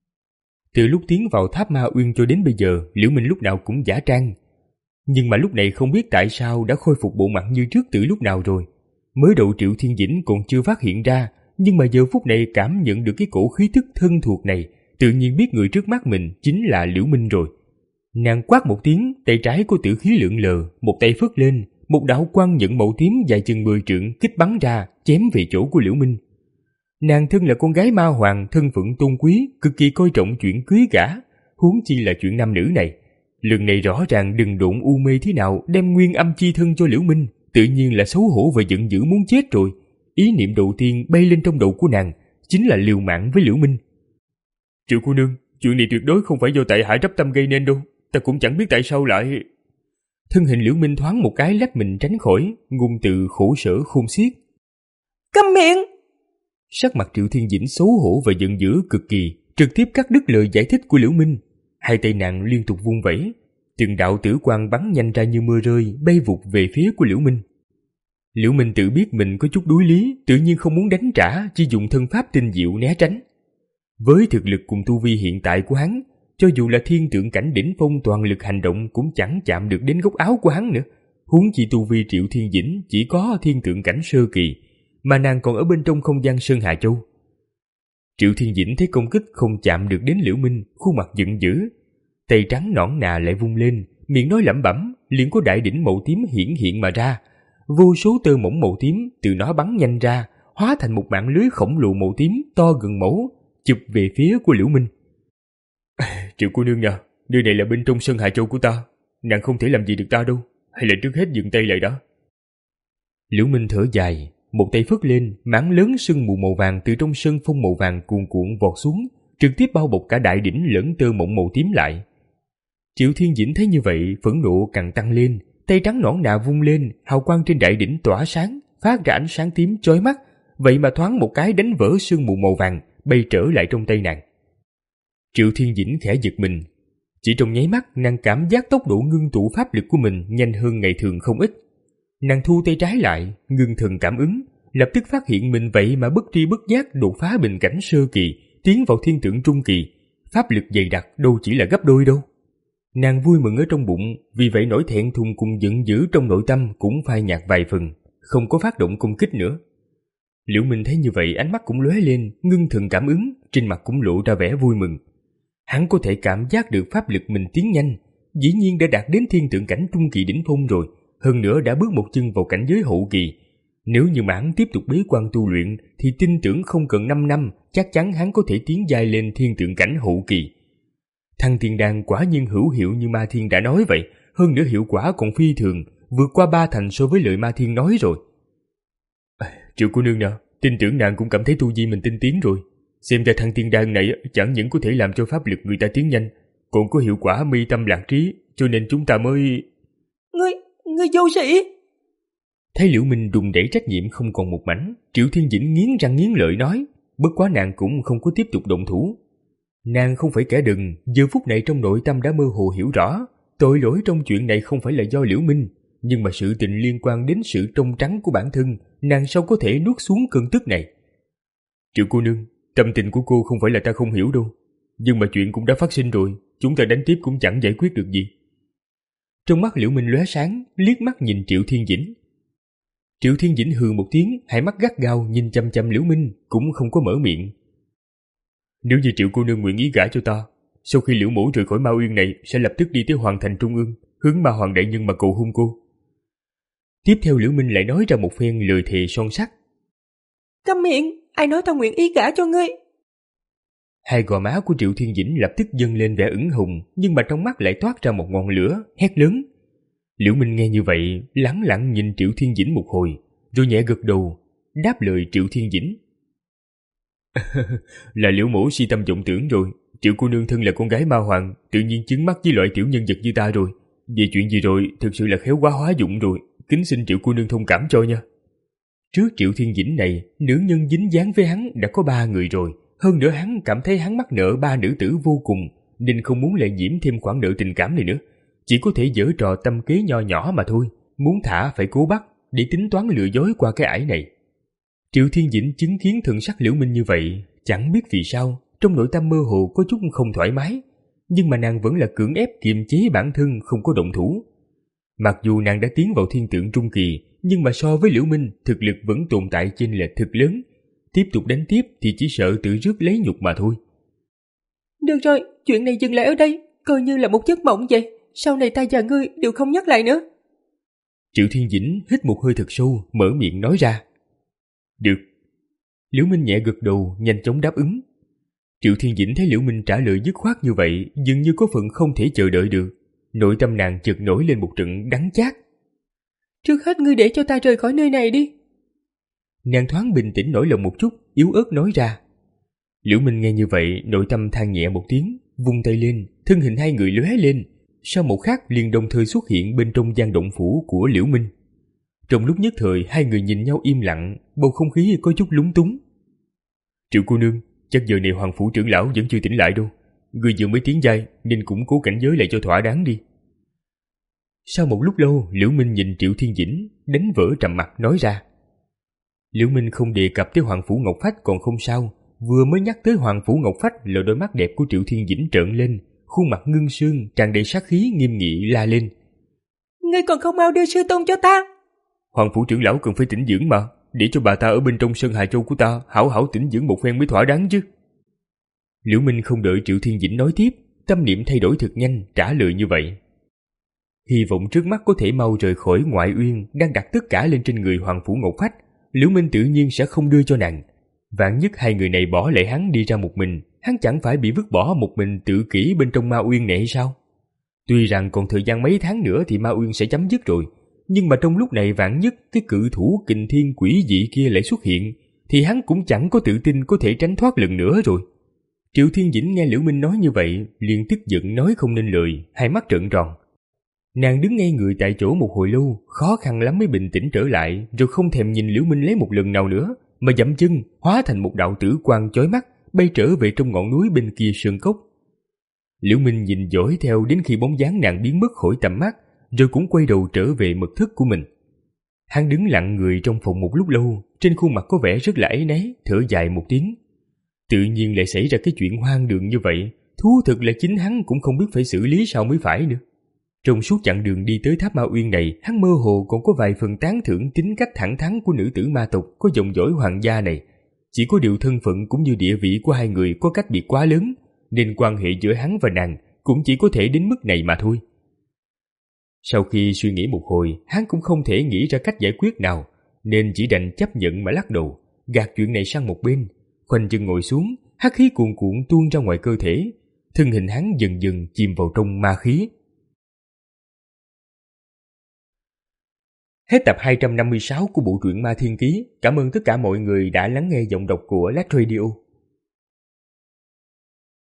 Từ lúc tiến vào tháp Ma Uyên cho đến bây giờ, Liễu Minh lúc nào cũng giả trang. Nhưng mà lúc này không biết tại sao đã khôi phục bộ mặt như trước từ lúc nào rồi. Mới đầu Triệu Thiên Dĩnh còn chưa phát hiện ra, nhưng mà giờ phút này cảm nhận được cái cổ khí tức thân thuộc này, tự nhiên biết người trước mắt mình chính là Liễu Minh rồi. Nàng quát một tiếng, tay trái của tử khí lượn lờ, một tay phất lên, một đạo quang nhận màu tím dài chừng mười trượng kích bắn ra, chém về chỗ của Liễu Minh. Nàng thân là con gái ma hoàng, thân phận tôn quý, cực kỳ coi trọng chuyện cưới gả, huống chi là chuyện nam nữ này. Lần này rõ ràng đừng độn u mê thế nào đem nguyên âm chi thân cho Liễu Minh, tự nhiên là xấu hổ và giận dữ muốn chết rồi. Ý niệm đầu tiên bay lên trong đầu của nàng chính là liều mạng với Liễu Minh. Triệu cô nương, chuyện này tuyệt đối không phải do tại hạ đắp tâm gây nên đâu, ta cũng chẳng biết tại sao lại... Thân hình Liễu Minh thoáng một cái lách mình tránh khỏi, ngôn từ khổ sở khôn xiết. Câm miệng! Sắc mặt Triệu Thiên Dĩnh xấu hổ và giận dữ cực kỳ, trực tiếp cắt đứt lời giải thích của Liễu Minh. Hai tay nàng liên tục vung vẩy, từng đạo tử quang bắn nhanh ra như mưa rơi, bay vụt về phía của Liễu Minh. Liễu Minh tự biết mình có chút đuối lý, tự nhiên không muốn đánh trả, chỉ dùng thân pháp tinh diệu né tránh. Với thực lực cùng tu vi hiện tại của hắn, cho dù là thiên tượng cảnh đỉnh phong toàn lực hành động cũng chẳng chạm được đến góc áo của hắn nữa. Huống chi tu vi Triệu Thiên Dĩnh chỉ có thiên tượng cảnh sơ kỳ, mà nàng còn ở bên trong không gian Sơn Hà Châu. Triệu Thiên Dĩnh thấy công kích không chạm được đến Liễu Minh, khuôn mặt giận dữ, tay trắng nõn nà lại vung lên, miệng nói lẩm bẩm, liền có đại đỉnh màu tím hiển hiện mà ra. Vô số tơ mỏng màu tím từ nó bắn nhanh ra, hóa thành một mạng lưới khổng lồ màu tím to gần mẫu, chụp về phía của Liễu Minh. Triệu cô nương nha, nơi này là bên trong Sơn Hà Châu của ta, nàng không thể làm gì được ta đâu, hay là trước hết dừng tay lại đó. Liễu Minh thở dài, một tay phất lên, mảng lớn sương mù màu vàng từ trong sơn phong màu vàng cuồn cuộn vọt xuống, trực tiếp bao bọc cả đại đỉnh lẫn tơ mộng màu tím lại. Triệu Thiên Dĩnh thấy như vậy, phẫn nộ càng tăng lên, tay trắng nõn nà vung lên, hào quang trên đại đỉnh tỏa sáng, phát ra ánh sáng tím chói mắt, vậy mà thoáng một cái đánh vỡ sương mù màu vàng, bay trở lại trong tay nàng. Triệu Thiên Dĩnh khẽ giật mình, chỉ trong nháy mắt nàng cảm giác tốc độ ngưng tụ pháp lực của mình nhanh hơn ngày thường không ít. Nàng thu tay trái lại, ngưng thần cảm ứng, lập tức phát hiện mình vậy mà bất tri bất giác đột phá bình cảnh sơ kỳ, tiến vào thiên tượng trung kỳ, pháp lực dày đặc đâu chỉ là gấp đôi đâu. Nàng vui mừng ở trong bụng, vì vậy nỗi thẹn thùng cùng giận dữ trong nội tâm cũng phai nhạt vài phần, không có phát động công kích nữa. Liễu Minh thấy như vậy ánh mắt cũng lóe lên, ngưng thần cảm ứng, trên mặt cũng lộ ra vẻ vui mừng. Hắn có thể cảm giác được pháp lực mình tiến nhanh, dĩ nhiên đã đạt đến thiên tượng cảnh trung kỳ đỉnh phong rồi, hơn nữa đã bước một chân vào cảnh giới hậu kỳ. Nếu như mà hắn tiếp tục bế quan tu luyện thì tin tưởng không cần năm năm, chắc chắn hắn có thể tiến giai lên thiên tượng cảnh hậu kỳ. Thăng tiên đan quả nhiên hữu hiệu như Ma Thiên đã nói vậy, hơn nữa hiệu quả còn phi thường, vượt qua ba thành so với lời Ma Thiên nói rồi. À, Triệu cô nương nào, tin tưởng nàng cũng cảm thấy tu vi mình tinh tiến rồi. Xem ra thăng tiên đan này chẳng những có thể làm cho pháp lực người ta tiến nhanh, còn có hiệu quả mi tâm lạc trí, cho nên chúng ta mới... Ngươi, ngươi vô sĩ! Thấy Liễu Minh đùn đẩy trách nhiệm không còn một mảnh, Triệu Thiên Dĩnh nghiến răng nghiến lợi nói, bất quá nàng cũng không có tiếp tục động thủ. Nàng không phải kẻ đần, giờ phút này trong nội tâm đã mơ hồ hiểu rõ, tội lỗi trong chuyện này không phải là do Liễu Minh, nhưng mà sự tình liên quan đến sự trong trắng của bản thân, nàng sao có thể nuốt xuống cơn tức này. Triệu cô nương, tâm tình của cô không phải là ta không hiểu đâu, nhưng mà chuyện cũng đã phát sinh rồi, chúng ta đánh tiếp cũng chẳng giải quyết được gì. Trong mắt Liễu Minh lóe sáng, liếc mắt nhìn Triệu Thiên Dĩnh. Triệu Thiên Dĩnh hừ một tiếng, hai mắt gắt gao nhìn chăm chăm Liễu Minh, cũng không có mở miệng. Nếu như Triệu cô nương nguyện ý gả cho ta, sau khi Liễu mỗ rời khỏi Ma Uyên này sẽ lập tức đi tới Hoàng thành Trung ương, hướng Ma Hoàng đại nhân mà cầu hôn cô. Tiếp theo Liễu Minh lại nói ra một phen lời thề son sắt. Câm miệng, ai nói ta nguyện ý gả cho ngươi? Hai gò má của Triệu Thiên Dĩnh lập tức dâng lên vẻ ửng hồng, nhưng mà trong mắt lại toát ra một ngọn lửa, hét lớn. Liễu Minh nghe như vậy, lẳng lặng nhìn Triệu Thiên Dĩnh một hồi, rồi nhẹ gật đầu, đáp lời Triệu Thiên Dĩnh. Là Liễu mỗ si tâm vọng tưởng rồi. Triệu cô nương thân là con gái Ma Hoàng, tự nhiên chứng mắt với loại tiểu nhân vật như ta rồi. Về chuyện gì rồi, thực sự là khéo quá hóa dụng rồi, kính xin Triệu cô nương thông cảm cho nha. Trước Triệu Thiên Dĩnh này, nữ nhân dính dáng với hắn đã có ba người rồi. Hơn nữa hắn cảm thấy hắn mắc nợ ba nữ tử vô cùng, nên không muốn lại nhiễm thêm khoản nợ tình cảm này nữa. Chỉ có thể giở trò tâm kế nho nhỏ mà thôi, muốn thả phải cố bắt để tính toán lừa dối qua cái ải này. Triệu Thiên Dĩnh chứng kiến thần sắc Liễu Minh như vậy, chẳng biết vì sao, trong nội tâm mơ hồ có chút không thoải mái, nhưng mà nàng vẫn là cưỡng ép kiềm chế bản thân không có động thủ. Mặc dù nàng đã tiến vào thiên tượng trung kỳ, nhưng mà so với Liễu Minh, thực lực vẫn tồn tại chênh lệch thực lớn. Tiếp tục đánh tiếp thì chỉ sợ tự rước lấy nhục mà thôi. Được rồi, chuyện này dừng lại ở đây, coi như là một giấc mộng vậy. Sau này ta và ngươi đều không nhắc lại nữa. Triệu Thiên Dĩnh hít một hơi thật sâu, mở miệng nói ra. Được. Liễu Minh nhẹ gật đầu, nhanh chóng đáp ứng. Triệu Thiên Dĩnh thấy Liễu Minh trả lời dứt khoát như vậy, dường như có phần không thể chờ đợi được. Nội tâm nàng chợt nổi lên một trận đắng chát. Trước hết ngươi để cho ta rời khỏi nơi này đi. Nàng thoáng bình tĩnh nổi lòng một chút, yếu ớt nói ra. Liễu Minh nghe như vậy, nội tâm than nhẹ một tiếng, vung tay lên, thân hình hai người lóe lên. Sau một khắc liền đồng thời xuất hiện bên trong gian động phủ của Liễu Minh. Trong lúc nhất thời hai người nhìn nhau im lặng, bầu không khí có chút lúng túng. Triệu cô nương, chắc giờ này Hoàng phủ trưởng lão vẫn chưa tỉnh lại đâu. Người vừa mới tiến giai nên cũng cố cảnh giới lại cho thỏa đáng đi. Sau một lúc lâu, Liễu Minh nhìn Triệu Thiên Dĩnh, đánh vỡ trầm mặc nói ra. Liễu Minh không đề cập tới Hoàng phủ Ngọc Phách còn không sao, vừa mới nhắc tới Hoàng phủ Ngọc Phách là đôi mắt đẹp của Triệu Thiên Dĩnh trợn lên, khuôn mặt ngưng sương tràn đầy sát khí nghiêm nghị la lên. Ngươi còn không mau đưa sư tôn cho ta. Hoàng phủ trưởng lão cần phải tĩnh dưỡng mà, để cho bà ta ở bên trong Sơn Hà Châu của ta hảo hảo tĩnh dưỡng một phen mới thỏa đáng chứ. Liễu Minh không đợi Triệu Thiên Dĩnh nói tiếp, tâm niệm thay đổi thật nhanh, trả lời như vậy. Hy vọng trước mắt có thể mau rời khỏi ngoại uyên đang đặt tất cả lên trên người Hoàng phủ Ngọc Phách, Liễu Minh tự nhiên sẽ không đưa cho nàng. Vạn nhất hai người này bỏ lại hắn đi ra một mình, hắn chẳng phải bị vứt bỏ một mình tự kỷ bên trong Ma Uyên này hay sao? Tuy rằng còn thời gian mấy tháng nữa thì Ma Uyên sẽ chấm dứt rồi, nhưng mà trong lúc này vạn nhất cái cự thủ kình thiên quỷ dị kia lại xuất hiện, thì hắn cũng chẳng có tự tin có thể tránh thoát lần nữa rồi. Triệu Thiên Dĩnh nghe Liễu Minh nói như vậy, liền tức giận nói không nên lời, hai mắt trợn tròn. Nàng đứng ngay người tại chỗ một hồi lâu, khó khăn lắm mới bình tĩnh trở lại, rồi không thèm nhìn Liễu Minh lấy một lần nào nữa, mà dậm chân hóa thành một đạo tử quang chói mắt, bay trở về trong ngọn núi bên kia sơn cốc. Liễu Minh nhìn dõi theo đến khi bóng dáng nàng biến mất khỏi tầm mắt, rồi cũng quay đầu trở về mật thất của mình. Hắn đứng lặng người trong phòng một lúc lâu, trên khuôn mặt có vẻ rất là áy náy, thở dài một tiếng. Tự nhiên lại xảy ra cái chuyện hoang đường như vậy, thú thực là chính hắn cũng không biết phải xử lý sao mới phải nữa. Trong suốt chặng đường đi tới tháp Ma Uyên này, hắn mơ hồ còn có vài phần tán thưởng tính cách thẳng thắn của nữ tử ma tộc có dòng dõi hoàng gia này. Chỉ có điều thân phận cũng như địa vị của hai người có cách biệt quá lớn, nên quan hệ giữa hắn và nàng cũng chỉ có thể đến mức này mà thôi. Sau khi suy nghĩ một hồi, hắn cũng không thể nghĩ ra cách giải quyết nào, nên chỉ đành chấp nhận mà lắc đầu, gạt chuyện này sang một bên, khoanh chân ngồi xuống, hắc khí cuồn cuộn tuôn ra ngoài cơ thể, thân hình hắn dần dần chìm vào trong ma khí. Hết tập hai trăm năm mươi sáu của bộ truyện Ma Thiên Ký. Cảm ơn tất cả mọi người đã lắng nghe giọng đọc của Lát Radio.